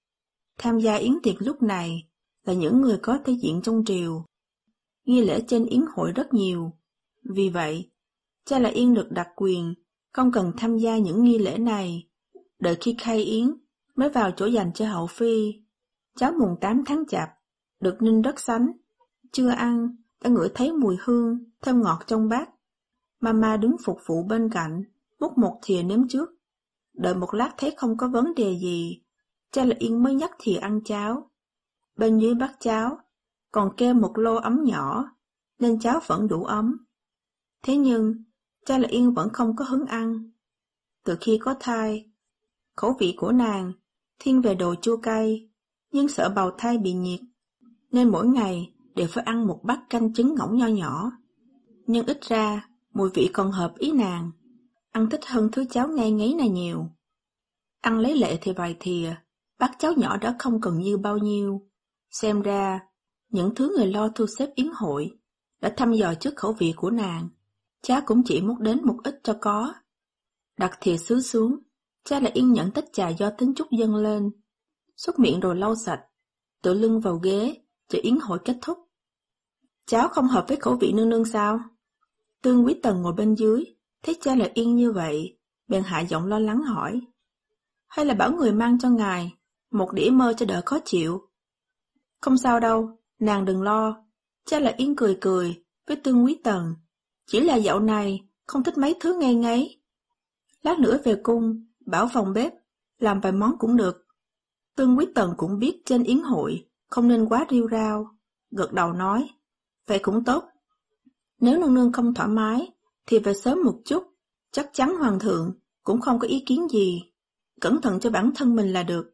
Tham gia yến tiệc lúc này là những người có thể diện trong triều. Nghi lễ trên yến hội rất nhiều, vì vậy Cha Là Yên được đặc quyền không cần tham gia những nghi lễ này, đợi khi khai yến mới vào chỗ dành cho hậu phi. Cháo mùng tám tháng chạp được ninh rất sánh, chưa ăn đã ngửi thấy mùi hương thơm ngọt trong bát. Mama đứng phục vụ bên cạnh, múc một thìa nếm trước. Đợi một lát thấy không có vấn đề gì, Cha Là Yên mới nhắc thìa ăn cháo. Bên dưới bát cháo còn kêu một lô ấm nhỏ, nên cháo vẫn đủ ấm. Thế nhưng, cha là Yên vẫn không có hứng ăn. Từ khi có thai, khẩu vị của nàng thiên về đồ chua cay, nhưng sợ bào thai bị nhiệt, nên mỗi ngày đều phải ăn một bát canh trứng ngỗng nho nhỏ. Nhưng ít ra, mùi vị còn hợp ý nàng, ăn thích hơn thứ cháo ngây ngấy này nhiều. Ăn lấy lệ thì vài thìa, bát cháo nhỏ đó không cần như bao nhiêu. Xem ra, những thứ người lo thu xếp yến hội đã thăm dò trước khẩu vị của nàng, cha cũng chỉ múc đến một ít cho có. Đặt thìa sứ xuống, cha là Yên nhận tách trà do Tính Trúc dâng lên, xúc miệng rồi lau sạch, tựa lưng vào ghế, chờ yến hội kết thúc. Cháo không hợp với khẩu vị nương nương sao? Tương Quý Tần ngồi bên dưới, thấy cha là Yên như vậy, bèn hạ giọng lo lắng hỏi. Hay là bảo người mang cho ngài một đĩa mơ cho đỡ khó chịu? Không sao đâu, nàng đừng lo. Cha là Yên cười cười với Tương Quý Tần, chỉ là dạo này không thích mấy thứ ngây ngấy. Lát nữa về cung, bảo phòng bếp, làm vài món cũng được. Tương Quý Tần cũng biết trên yến hội không nên quá riu rao, gật đầu nói, vậy cũng tốt. Nếu nương nương không thoải mái, thì về sớm một chút, chắc chắn hoàng thượng cũng không có ý kiến gì, cẩn thận cho bản thân mình là được.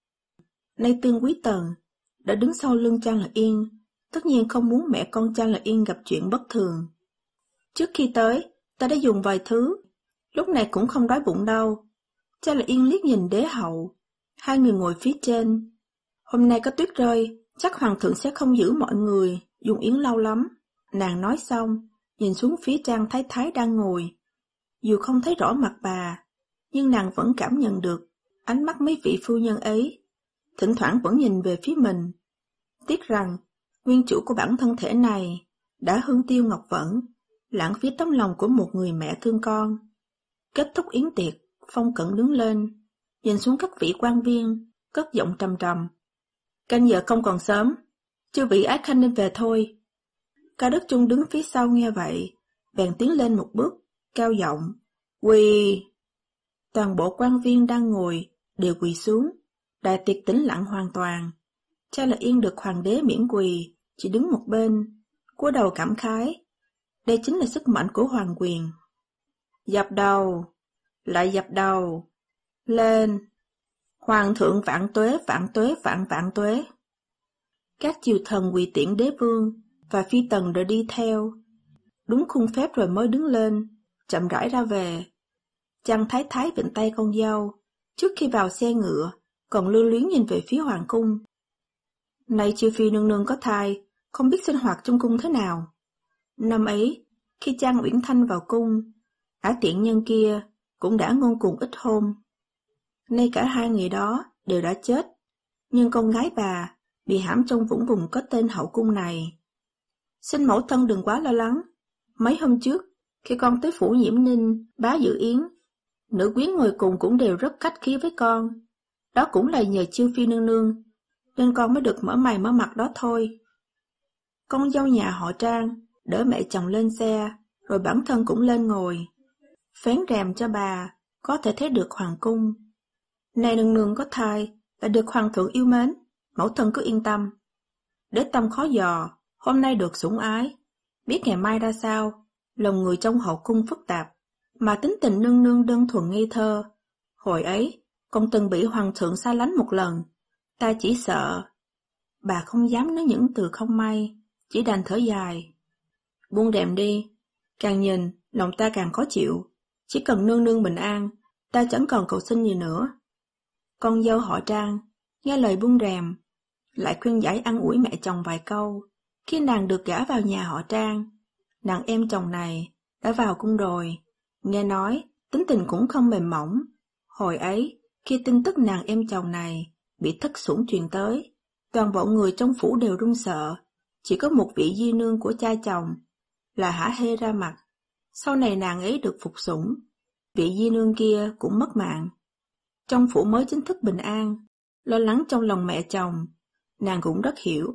Nay Tương Quý Tần đã đứng sau lưng Trang Lạc Yên, tất nhiên không muốn mẹ con Trang Lạc Yên gặp chuyện bất thường. Trước khi tới, ta đã dùng vài thứ, lúc này cũng không đói bụng đâu. Trang Lạc Yên liếc nhìn đế hậu, hai người ngồi phía trên. Hôm nay có tuyết rơi, chắc hoàng thượng sẽ không giữ mọi người dùng yến lâu lắm. Nàng nói xong, nhìn xuống phía Trang Thái Thái đang ngồi. Dù không thấy rõ mặt bà, nhưng nàng vẫn cảm nhận được ánh mắt mấy vị phu nhân ấy, thỉnh thoảng vẫn nhìn về phía mình. Tiếc rằng, nguyên chủ của bản thân thể này đã hương tiêu ngọc vẫn, lãng phí tấm lòng của một người mẹ thương con. Kết thúc yến tiệc, Phong Cẩn đứng lên, nhìn xuống các vị quan viên, cất giọng trầm trầm. Canh giờ không còn sớm, chư vị ái khanh nên về thôi. Cao Đức Trung đứng phía sau nghe vậy, bèn tiến lên một bước, cao giọng, quỳ. Toàn bộ quan viên đang ngồi đều quỳ xuống, đại tiệc tĩnh lặng hoàn toàn. Cha là Yên được hoàng đế miễn quỳ, chỉ đứng một bên, cúi đầu cảm khái. Đây chính là sức mạnh của hoàng quyền. Dập đầu, lại dập đầu, lên. Hoàng thượng vạn tuế, vạn tuế, vạn vạn tuế. Các triều thần quỳ tiễn đế vương và phi tần đều đi theo. Đúng khung phép rồi mới đứng lên, chậm rãi ra về. Trang Thái Thái vịnh tay con dâu, trước khi vào xe ngựa, còn lưu luyến nhìn về phía hoàng cung. Nay chiêu phi nương nương có thai, không biết sinh hoạt trong cung thế nào. Năm ấy, khi Trang Uyển Thanh vào cung, ả tiện nhân kia cũng đã ngôn cùng ít hôm. Nay cả hai người đó đều đã chết, nhưng con gái bà bị hãm trong vũng bùn có tên hậu cung này. Xin mẫu thân đừng quá lo lắng. Mấy hôm trước, khi con tới phủ Nhiễm Ninh bá dự yến, nữ quyến ngồi cùng cũng đều rất khách khí với con. Đó cũng là nhờ chiêu phi nương nương, nên con mới được mở mày mở mặt đó thôi. Con dâu nhà họ Trang đỡ mẹ chồng lên xe, rồi bản thân cũng lên ngồi, phén rèm cho bà có thể thấy được hoàng cung. Này nương nương có thai, đã được hoàng thượng yêu mến, mẫu thân cứ yên tâm. Đế tâm khó dò, hôm nay được sủng ái, biết ngày mai ra sao, lòng người trong hậu cung phức tạp, mà tính tình nương nương đơn thuần ngây thơ. Hồi ấy, con từng bị hoàng thượng xa lánh một lần, ta chỉ sợ. Bà không dám nói những từ không may, chỉ đành thở dài. Buông rèm đi, càng nhìn, lòng ta càng khó chịu, chỉ cần nương nương bình an, ta chẳng còn cầu xin gì nữa. Con dâu họ Trang, nghe lời buông rèm, lại khuyên giải an ủi mẹ chồng vài câu. Khi nàng được gả vào nhà họ Trang, nàng em chồng này đã vào cung rồi, nghe nói tính tình cũng không mềm mỏng. Hồi ấy, khi tin tức nàng em chồng này bị thất sủng truyền tới, toàn bộ người trong phủ đều run sợ, chỉ có một vị di nương của cha chồng là Hả Hê ra mặt. Sau này nàng ấy được phục sủng, vị di nương kia cũng mất mạng. Trong phủ mới chính thức bình an, lo lắng trong lòng mẹ chồng, nàng cũng rất hiểu.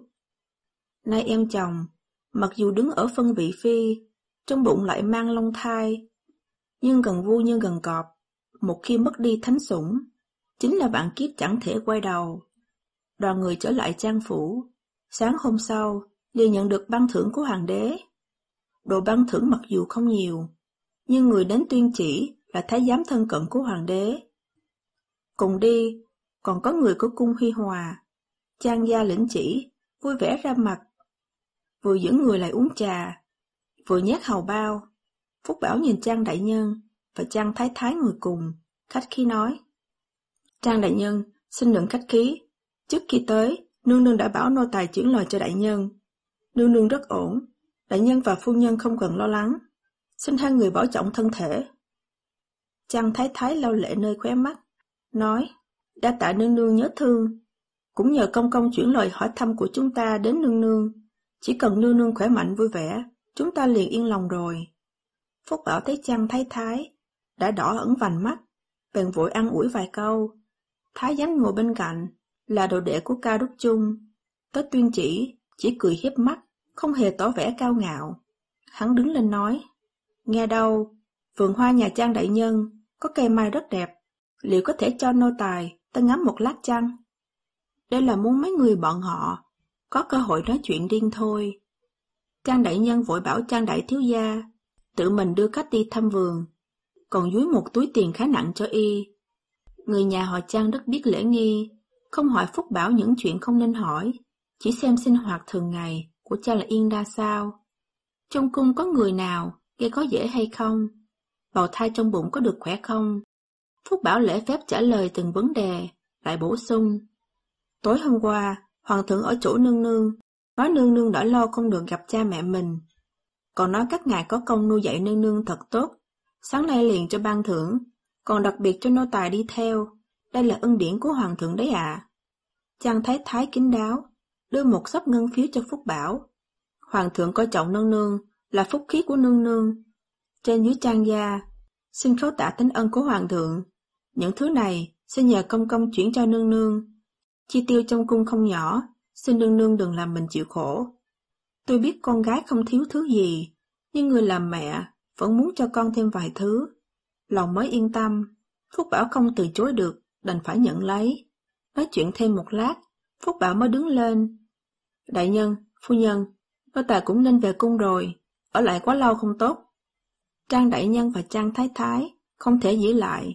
Nay em chồng, mặc dù đứng ở phân vị phi, trong bụng lại mang long thai, nhưng gần vu như gần cọp, một khi mất đi thánh sủng, chính là vạn kiếp chẳng thể quay đầu. Đoàn người trở lại trang phủ, sáng hôm sau, liền nhận được ban thưởng của hoàng đế. Đồ ban thưởng mặc dù không nhiều, nhưng người đến tuyên chỉ là thái giám thân cận của hoàng đế. Cùng đi, còn có người của cung Huy Hòa, Trang gia lĩnh chỉ, vui vẻ ra mặt, vừa dẫn người lại uống trà, vừa nhét hầu bao. Phúc Bảo nhìn Trang đại nhân và Trang thái thái ngồi cùng, khách khí nói: Trang đại nhân, xin đừng khách khí. Trước khi tới, nương nương đã bảo nô tài chuyển lời cho đại nhân. Nương nương rất ổn, đại nhân và phu nhân không cần lo lắng. Xin hai người bảo trọng thân thể. Trang thái thái lau lệ nơi khóe mắt, nói: Đa tạ nương nương nhớ thương. Cũng nhờ công công chuyển lời hỏi thăm của chúng ta đến nương nương. Chỉ cần nương nương khỏe mạnh vui vẻ, chúng ta liền yên lòng rồi. Phúc Bảo thấy Trang thái thái đã đỏ ẩn vành mắt, bèn vội an ủi vài câu. Thái giám ngồi bên cạnh là đồ đệ của Cao Đức Chung, tới tuyên chỉ chỉ cười hiếp mắt, không hề tỏ vẻ cao ngạo. Hắn đứng lên nói: Nghe đâu, vườn hoa nhà Trang đại nhân có cây mai rất đẹp, liệu có thể cho nô tài ta ngắm một lát chăng? Đây là muốn mấy người bọn họ có cơ hội nói chuyện riêng thôi. Trang đại nhân vội bảo Trang đại thiếu gia tự mình đưa khách đi thăm vườn, còn dúi một túi tiền khá nặng cho y. Người nhà họ Trang rất biết lễ nghi, không hỏi Phúc Bảo những chuyện không nên hỏi, chỉ xem sinh hoạt thường ngày của Trang là yên ra sao. Trong cung có người nào gây có dễ hay không? Bào thai trong bụng có được khỏe không? Phúc Bảo lễ phép trả lời từng vấn đề, lại bổ sung: Tối hôm qua, hoàng thượng ở chỗ nương nương, nói nương nương đã lo không được gặp cha mẹ mình, còn nói các ngài có công nuôi dạy nương nương thật tốt, sáng nay liền cho ban thưởng, còn đặc biệt cho nô tài đi theo, đây là ân điển của hoàng thượng đấy ạ. À. Trang thái thái kín đáo, đưa một xấp ngân phiếu cho Phúc Bảo. Hoàng thượng coi trọng nương nương là phúc khí của nương nương. Trên dưới Trang gia, xin khấu tạ thánh ân của hoàng thượng. Những thứ này xin nhờ công công chuyển cho nương nương. Chi tiêu trong cung không nhỏ, xin nương nương đừng làm mình chịu khổ. Tôi biết con gái không thiếu thứ gì, nhưng người làm mẹ vẫn muốn cho con thêm vài thứ. Lòng mới yên tâm, Phúc Bảo không từ chối được, đành phải nhận lấy. Nói chuyện thêm một lát, Phúc Bảo mới đứng lên. Đại nhân, phu nhân, nô tài cũng nên về cung rồi, ở lại quá lâu không tốt. Trang đại nhân và Trang thái thái không thể giữ lại,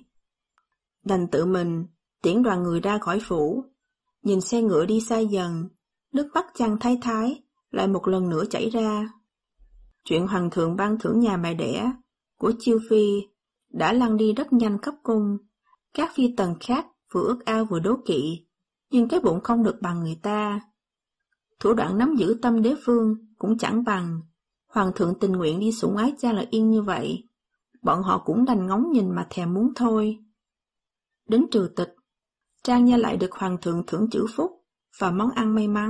đành tự mình tiễn đoàn người ra khỏi phủ. Nhìn xe ngựa đi xa dần, nước mắt Trang thái thái lại một lần nữa chảy ra. Chuyện hoàng thượng ban thưởng nhà mẹ đẻ của Chiêu Phi đã lăn đi rất nhanh khắp cung. Các phi tần khác vừa ước ao vừa đố kỵ, nhưng cái bụng không được bằng người ta. Thủ đoạn nắm giữ tâm đế vương cũng chẳng bằng. Hoàng thượng tình nguyện đi sủng ái Trang Lợi Yên như vậy, bọn họ cũng đành ngóng nhìn mà thèm muốn thôi. Đến trừ tịch, Trang Nha lại được hoàng thượng thưởng chữ phúc và món ăn may mắn.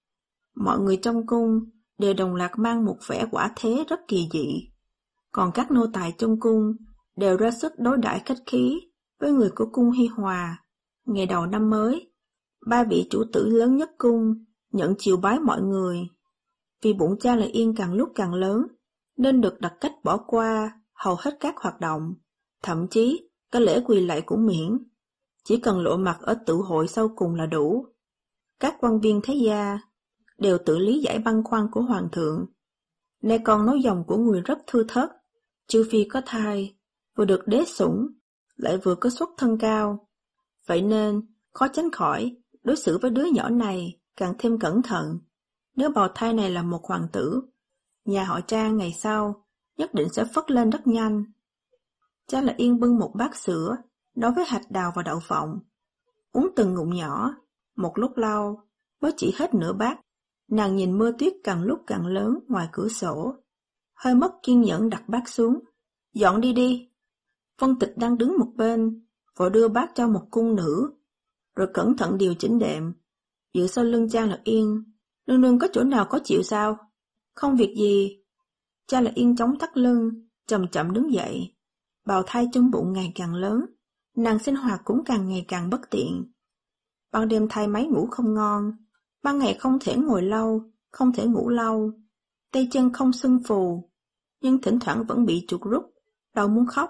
Mọi người trong cung đều đồng loạt mang một vẻ quả thế rất kỳ dị. Còn các nô tài trong cung đều ra sức đối đãi khách khí với người của cung Hi Hòa. Ngày đầu năm mới, ba vị chủ tử lớn nhất cung nhận chiều bái mọi người. Vì bụng Trang Lợi Yên càng lúc càng lớn, nên được đặt cách bỏ qua hầu hết các hoạt động, thậm chí cái lễ quỳ lạy cũng miễn, chỉ cần lộ mặt ở tự hội sau cùng là đủ. Các quan viên thế gia đều tự lý giải băn khoăn của hoàng thượng. Nay con nối dòng của người rất thưa thớt, Chư Phi có thai, vừa được đế sủng, lại vừa có xuất thân cao. Vậy nên, khó tránh khỏi, đối xử với đứa nhỏ này càng thêm cẩn thận. Nếu bào thai này là một hoàng tử, nhà họ Trang ngày sau nhất định sẽ phất lên rất nhanh. Trang Lợi Yên bưng một bát sữa, đối với hạt đào và đậu phộng. Uống từng ngụm nhỏ, một lúc lâu, mới chỉ hết nửa bát. Nàng nhìn mưa tuyết càng lúc càng lớn ngoài cửa sổ. Hơi mất kiên nhẫn đặt bát xuống. Dọn đi đi. Vân Tịch đang đứng một bên, vội đưa bát cho một cung nữ, rồi cẩn thận điều chỉnh đệm. Dựa sau lưng Trang Lợi Yên, nương nương có chỗ nào có chịu sao? Không việc gì. Trang Lợi Yên chống thắt lưng, chậm chậm đứng dậy. Bào thai trong bụng ngày càng lớn, nàng sinh hoạt cũng càng ngày càng bất tiện. Ban đêm thai máy ngủ không ngon, ban ngày không thể ngồi lâu, không thể ngủ lâu, tay chân không sưng phù, nhưng thỉnh thoảng vẫn bị chuột rút, đau muốn khóc.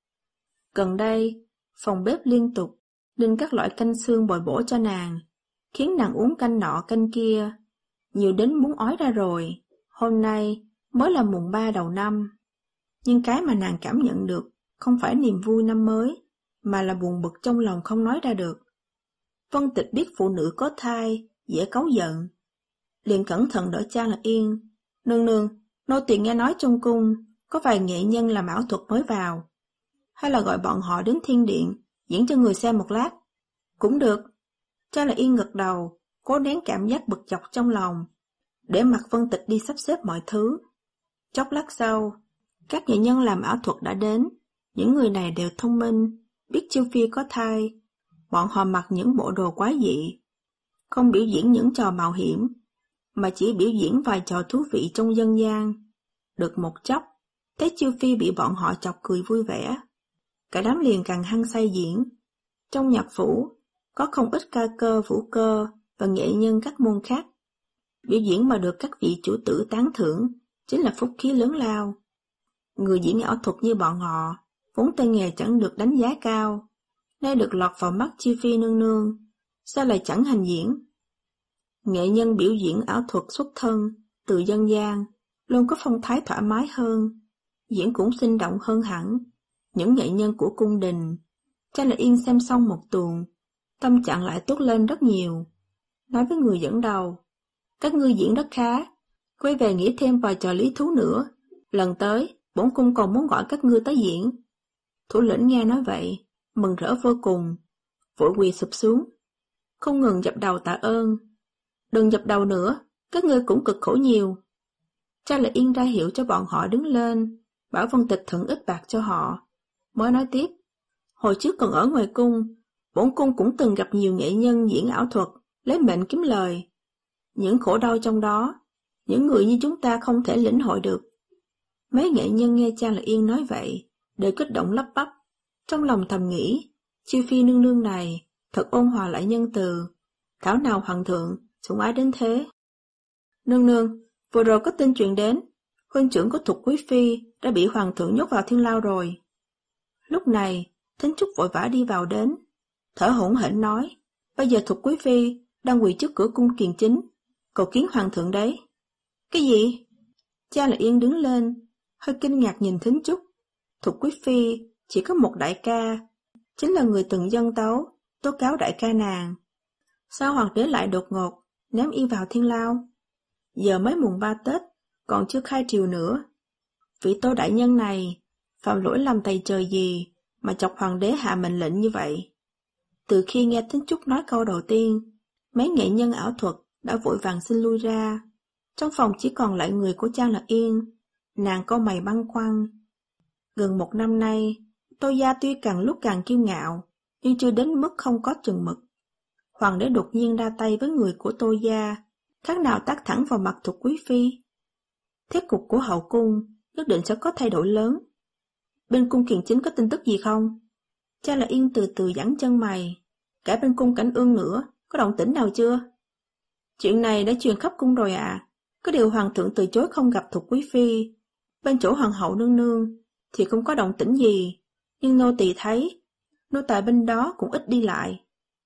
Gần đây, phòng bếp liên tục ninh các loại canh xương bồi bổ cho nàng, khiến nàng uống canh nọ canh kia. nhiều đến muốn ói ra rồi. Hôm nay mới là mùng ba đầu năm. Nhưng cái mà nàng cảm nhận được không phải niềm vui năm mới, mà là buồn bực trong lòng không nói ra được. Vân Tịch biết phụ nữ có thai, dễ cáu giận. Liền cẩn thận đỡ Trang Lạc Yên. Nương nương, nô tỳ nghe nói trong cung có vài nghệ nhân làm ảo thuật mới vào. Hay là gọi bọn họ đến thiên điện, diễn cho người xem một lát? Cũng được. Trang Lạc Yên gật đầu, cố nén cảm giác bực dọc trong lòng, để mặc Vân Tịch đi sắp xếp mọi thứ. Chốc lát sau, các nghệ nhân làm ảo thuật đã đến. Những người này đều thông minh, biết Chiêu Phi có thai. Bọn họ mặc những bộ đồ quái dị, không biểu diễn những trò mạo hiểm, mà chỉ biểu diễn vài trò thú vị trong dân gian. Được một chốc, thấy Chiêu Phi bị bọn họ chọc cười vui vẻ. Cả đám liền càng hăng say diễn. Trong nhạc phủ, có không ít ca cơ, vũ cơ và nghệ nhân các môn khác. Biểu diễn mà được các vị chủ tử tán thưởng, chính là phúc khí lớn lao. Người diễn ảo thuật như bọn họ, vốn tay nghề chẳng được đánh giá cao, nay được lọt vào mắt Chiêu Phi nương nương, sao lại chẳng hành diễn? Nghệ nhân biểu diễn ảo thuật xuất thân, từ dân gian, luôn có phong thái thoải mái hơn, diễn cũng sinh động hơn hẳn. Những nghệ nhân của cung đình, Trang Lạc Yên xem xong một tuần, tâm trạng lại tốt lên rất nhiều. Nói với người dẫn đầu, các ngươi diễn rất khá, quay về nghĩ thêm vài trò lý thú nữa, lần tới, bổn cung còn muốn gọi các ngươi tới diễn. Thủ lĩnh nghe nói vậy, mừng rỡ vô cùng, vội quỳ sụp xuống, không ngừng dập đầu tạ ơn. Đừng dập đầu nữa, các ngươi cũng cực khổ nhiều. Trang Lạc Yên ra hiệu cho bọn họ đứng lên, bảo Vân Tịch thưởng ít bạc cho họ, mới nói tiếp. Hồi trước còn ở ngoài cung, bổn cung cũng từng gặp nhiều nghệ nhân diễn ảo thuật, lấy mệnh kiếm lời. Những khổ đau trong đó, những người như chúng ta không thể lĩnh hội được. Mấy nghệ nhân nghe Trang Lạc Yên nói vậy, đều kích động lắp bắp, trong lòng thầm nghĩ, Chiêu Phi nương nương này thật ôn hòa lại nhân từ, thảo nào hoàng thượng sủng ái đến thế. Nương nương, vừa rồi có tin truyền đến, huynh trưởng của Thục Quý Phi đã bị hoàng thượng nhốt vào thiên lao rồi. Lúc này, Thính Trúc vội vã đi vào đến, thở hổn hển nói, bây giờ Thục Quý Phi đang quỳ trước cửa cung Kiền Chính, cầu kiến hoàng thượng đấy. Cái gì? Cha Lạc Yên đứng lên, hơi kinh ngạc nhìn Thính Trúc. Thục Quý Phi chỉ có một đại ca, chính là người từng dâng tấu, tố cáo đại ca nàng. Sao hoàng đế lại đột ngột ném y vào thiên lao? Giờ mới mùng ba Tết, còn chưa khai triều nữa. Vị Tô đại nhân này phạm lỗi lầm tày trời gì mà chọc hoàng đế hạ mệnh lệnh như vậy? Từ khi nghe Thính Trúc nói câu đầu tiên, mấy nghệ nhân ảo thuật đã vội vàng xin lui ra. Trong phòng chỉ còn lại người của Trang Lạc Yên. Nàng cau mày băn khoăn. Gần một năm nay, Tô gia tuy càng lúc càng kiêu ngạo, nhưng chưa đến mức không có chừng mực. Hoàng đế đột nhiên ra tay với người của Tô gia, khác nào tác thẳng vào mặt Thục Quý Phi. Thế cục của hậu cung nhất định sẽ có thay đổi lớn. Bên cung Kiền Chính có tin tức gì không? Cha Lạc Yên từ từ giãn chân mày. Cả bên cung Cảnh Ương nữa, có động tĩnh nào chưa? Chuyện này đã truyền khắp cung rồi ạ. À. Có điều hoàng thượng từ chối không gặp Thục Quý Phi. Bên chỗ hoàng hậu nương nương thì không có động tĩnh gì, nhưng nô tỳ thấy nô tài bên đó cũng ít đi lại.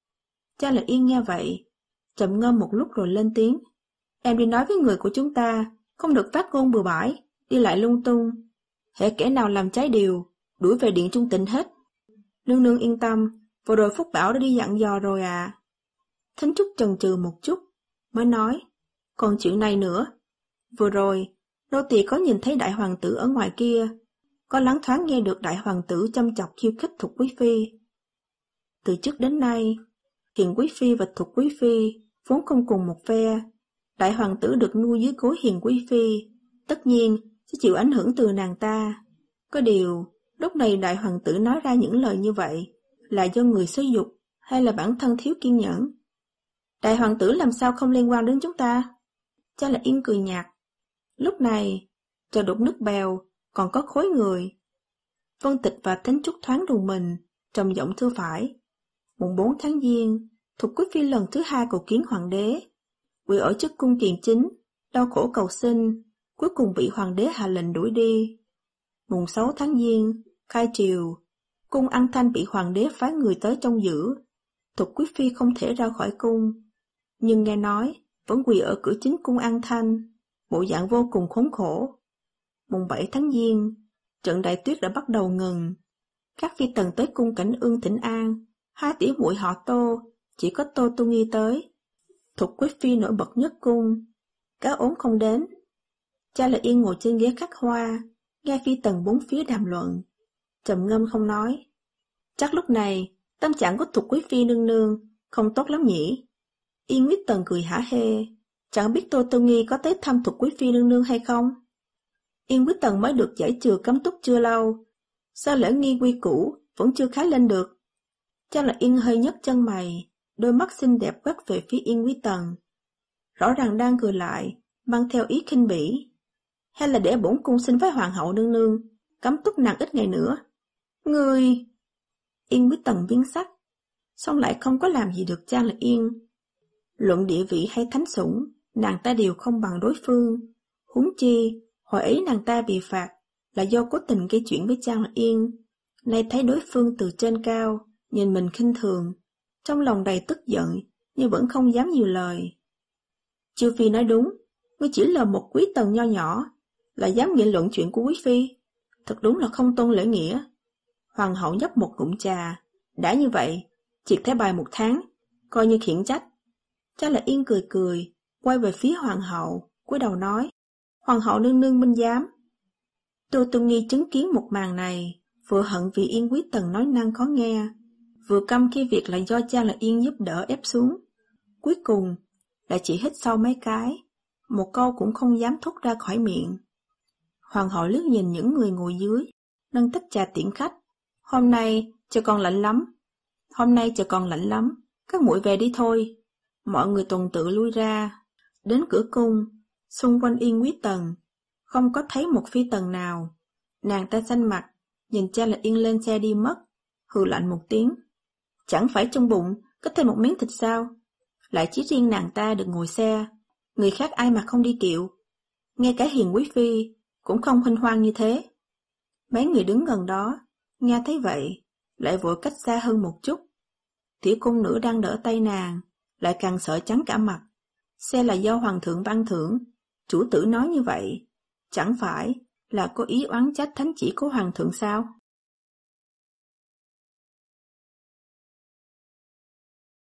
Cha Lạc Yên nghe vậy, trầm ngâm một lúc rồi lên tiếng. Em đi nói với người của chúng ta, không được phát ngôn bừa bãi, đi lại lung tung. Hễ kẻ nào làm trái điều, đuổi về điện trung tịnh hết. Nương nương yên tâm, vừa rồi Phúc Bảo đã đi dặn dò rồi à. Thính Trúc chần chừ một chút, mới nói, còn chuyện này nữa. Vừa rồi, nô tỳ có nhìn thấy đại hoàng tử ở ngoài kia, có loáng thoáng nghe được đại hoàng tử châm chọc khiêu khích Thục Quý Phi. Từ trước đến nay, Hiền Quý Phi và Thục Quý Phi vốn không cùng một phe. Đại hoàng tử được nuôi dưới gối Hiền Quý Phi, tất nhiên sẽ chịu ảnh hưởng từ nàng ta. Có điều, lúc này đại hoàng tử nói ra những lời như vậy, là do người xúi dục hay là bản thân thiếu kiên nhẫn? Đại hoàng tử làm sao không liên quan đến chúng ta? Cha Lạc Yên cười nhạt. Lúc này, trò đục nước bèo, còn có khối người. Vân Tịch và Thính Trúc thoáng rùng mình, trầm giọng thưa phải. Mùng bốn tháng Giêng, Thục Quý Phi lần thứ hai cầu kiến hoàng đế. Quỳ ở trước cung Kiền Chính, đau khổ cầu xin, cuối cùng bị hoàng đế hạ lệnh đuổi đi. Mùng sáu tháng Giêng, khai triều, cung An Thanh bị hoàng đế phái người tới trông giữ. Thục Quý Phi không thể ra khỏi cung. Nhưng nghe nói, vẫn quỳ ở cửa chính cung An Thanh, bộ dạng vô cùng khốn khổ. Mùng bảy tháng Giêng, trận đại tuyết đã bắt đầu ngừng. Các phi tần tới cung Cảnh Ương thỉnh an, hai tỷ muội họ Tô, chỉ có Tô Tu Nghi tới. Thục quý phi nổi bật nhất cung, cá ốm không đến. Cha Là Yên ngồi trên ghế khắc hoa, nghe phi tần bốn phía đàm luận, trầm ngâm không nói. Chắc lúc này, tâm trạng của Thục quý phi nương nương không tốt lắm nhỉ? Yên Quý Tần cười hả hê, chẳng biết Tô Tu Nghi có tới thăm Thục quý phi nương nương hay không? Yên Quý Tần mới được giải trừ cấm túc chưa lâu, sao lễ nghi quy củ vẫn chưa khá lên được? Cha Là Yên hơi nhấc chân mày, đôi mắt xinh đẹp quét về phía Yên Quý Tần. Rõ ràng đang cười lại, mang theo ý khinh bỉ. Hay là để bổn cung xin với hoàng hậu nương nương, cấm túc nàng ít ngày nữa? Ngươi... Yên Quý Tần biến sắc, song lại không có làm gì được Cha Là Yên. Luận địa vị hay thánh sủng, nàng ta đều không bằng đối phương. Huống chi, hồi ấy nàng ta bị phạt là do cố tình gây chuyện với Cha Là Yên. Nay thấy đối phương từ trên cao, nhìn mình khinh thường, trong lòng đầy tức giận, nhưng vẫn không dám nhiều lời. Chiêu phi nói đúng, ngươi chỉ là một quý tần nho nhỏ, là dám nghị luận chuyện của quý phi, thật đúng là không tôn lễ nghĩa. Hoàng hậu nhấp một ngụm trà, đã như vậy, triệt thẻ bài một tháng, coi như khiển trách. Cha Là Yên cười cười, quay về phía hoàng hậu, cúi đầu nói, hoàng hậu nương nương minh giám. Tô Tu Nghi chứng kiến một màn này, vừa hận vì Yên Quý Tần nói năng khó nghe, vừa căm khi việc là do Cha Là Yên giúp đỡ ép xuống. Cuối cùng, lại chỉ hít sâu mấy cái, một câu cũng không dám thốt ra khỏi miệng. Hoàng hậu liếc nhìn những người ngồi dưới, nâng tách trà tiễn khách. Hôm nay trời còn lạnh lắm, hôm nay trời còn lạnh lắm, các muội về đi thôi. Mọi người tuần tự lui ra, đến cửa cung, xung quanh Yên Quý Tần, không có thấy một phi tần nào. Nàng ta xanh mặt, nhìn Cha Là Yên lên xe đi mất, hừ lạnh một tiếng. Chẳng phải trong bụng có thêm một miếng thịt sao? Lại chỉ riêng nàng ta được ngồi xe, người khác ai mà không đi kiệu. Ngay cả Hiền quý phi cũng không hinh hoang như thế. Mấy người đứng gần đó, nghe thấy vậy, lại vội cách xa hơn một chút. Tiểu cung nữ đang đỡ tay nàng, lại càng sợ trắng cả mặt. Xe là do hoàng thượng ban thưởng, chủ tử nói như vậy, chẳng phải là có ý oán trách thánh chỉ của hoàng thượng sao?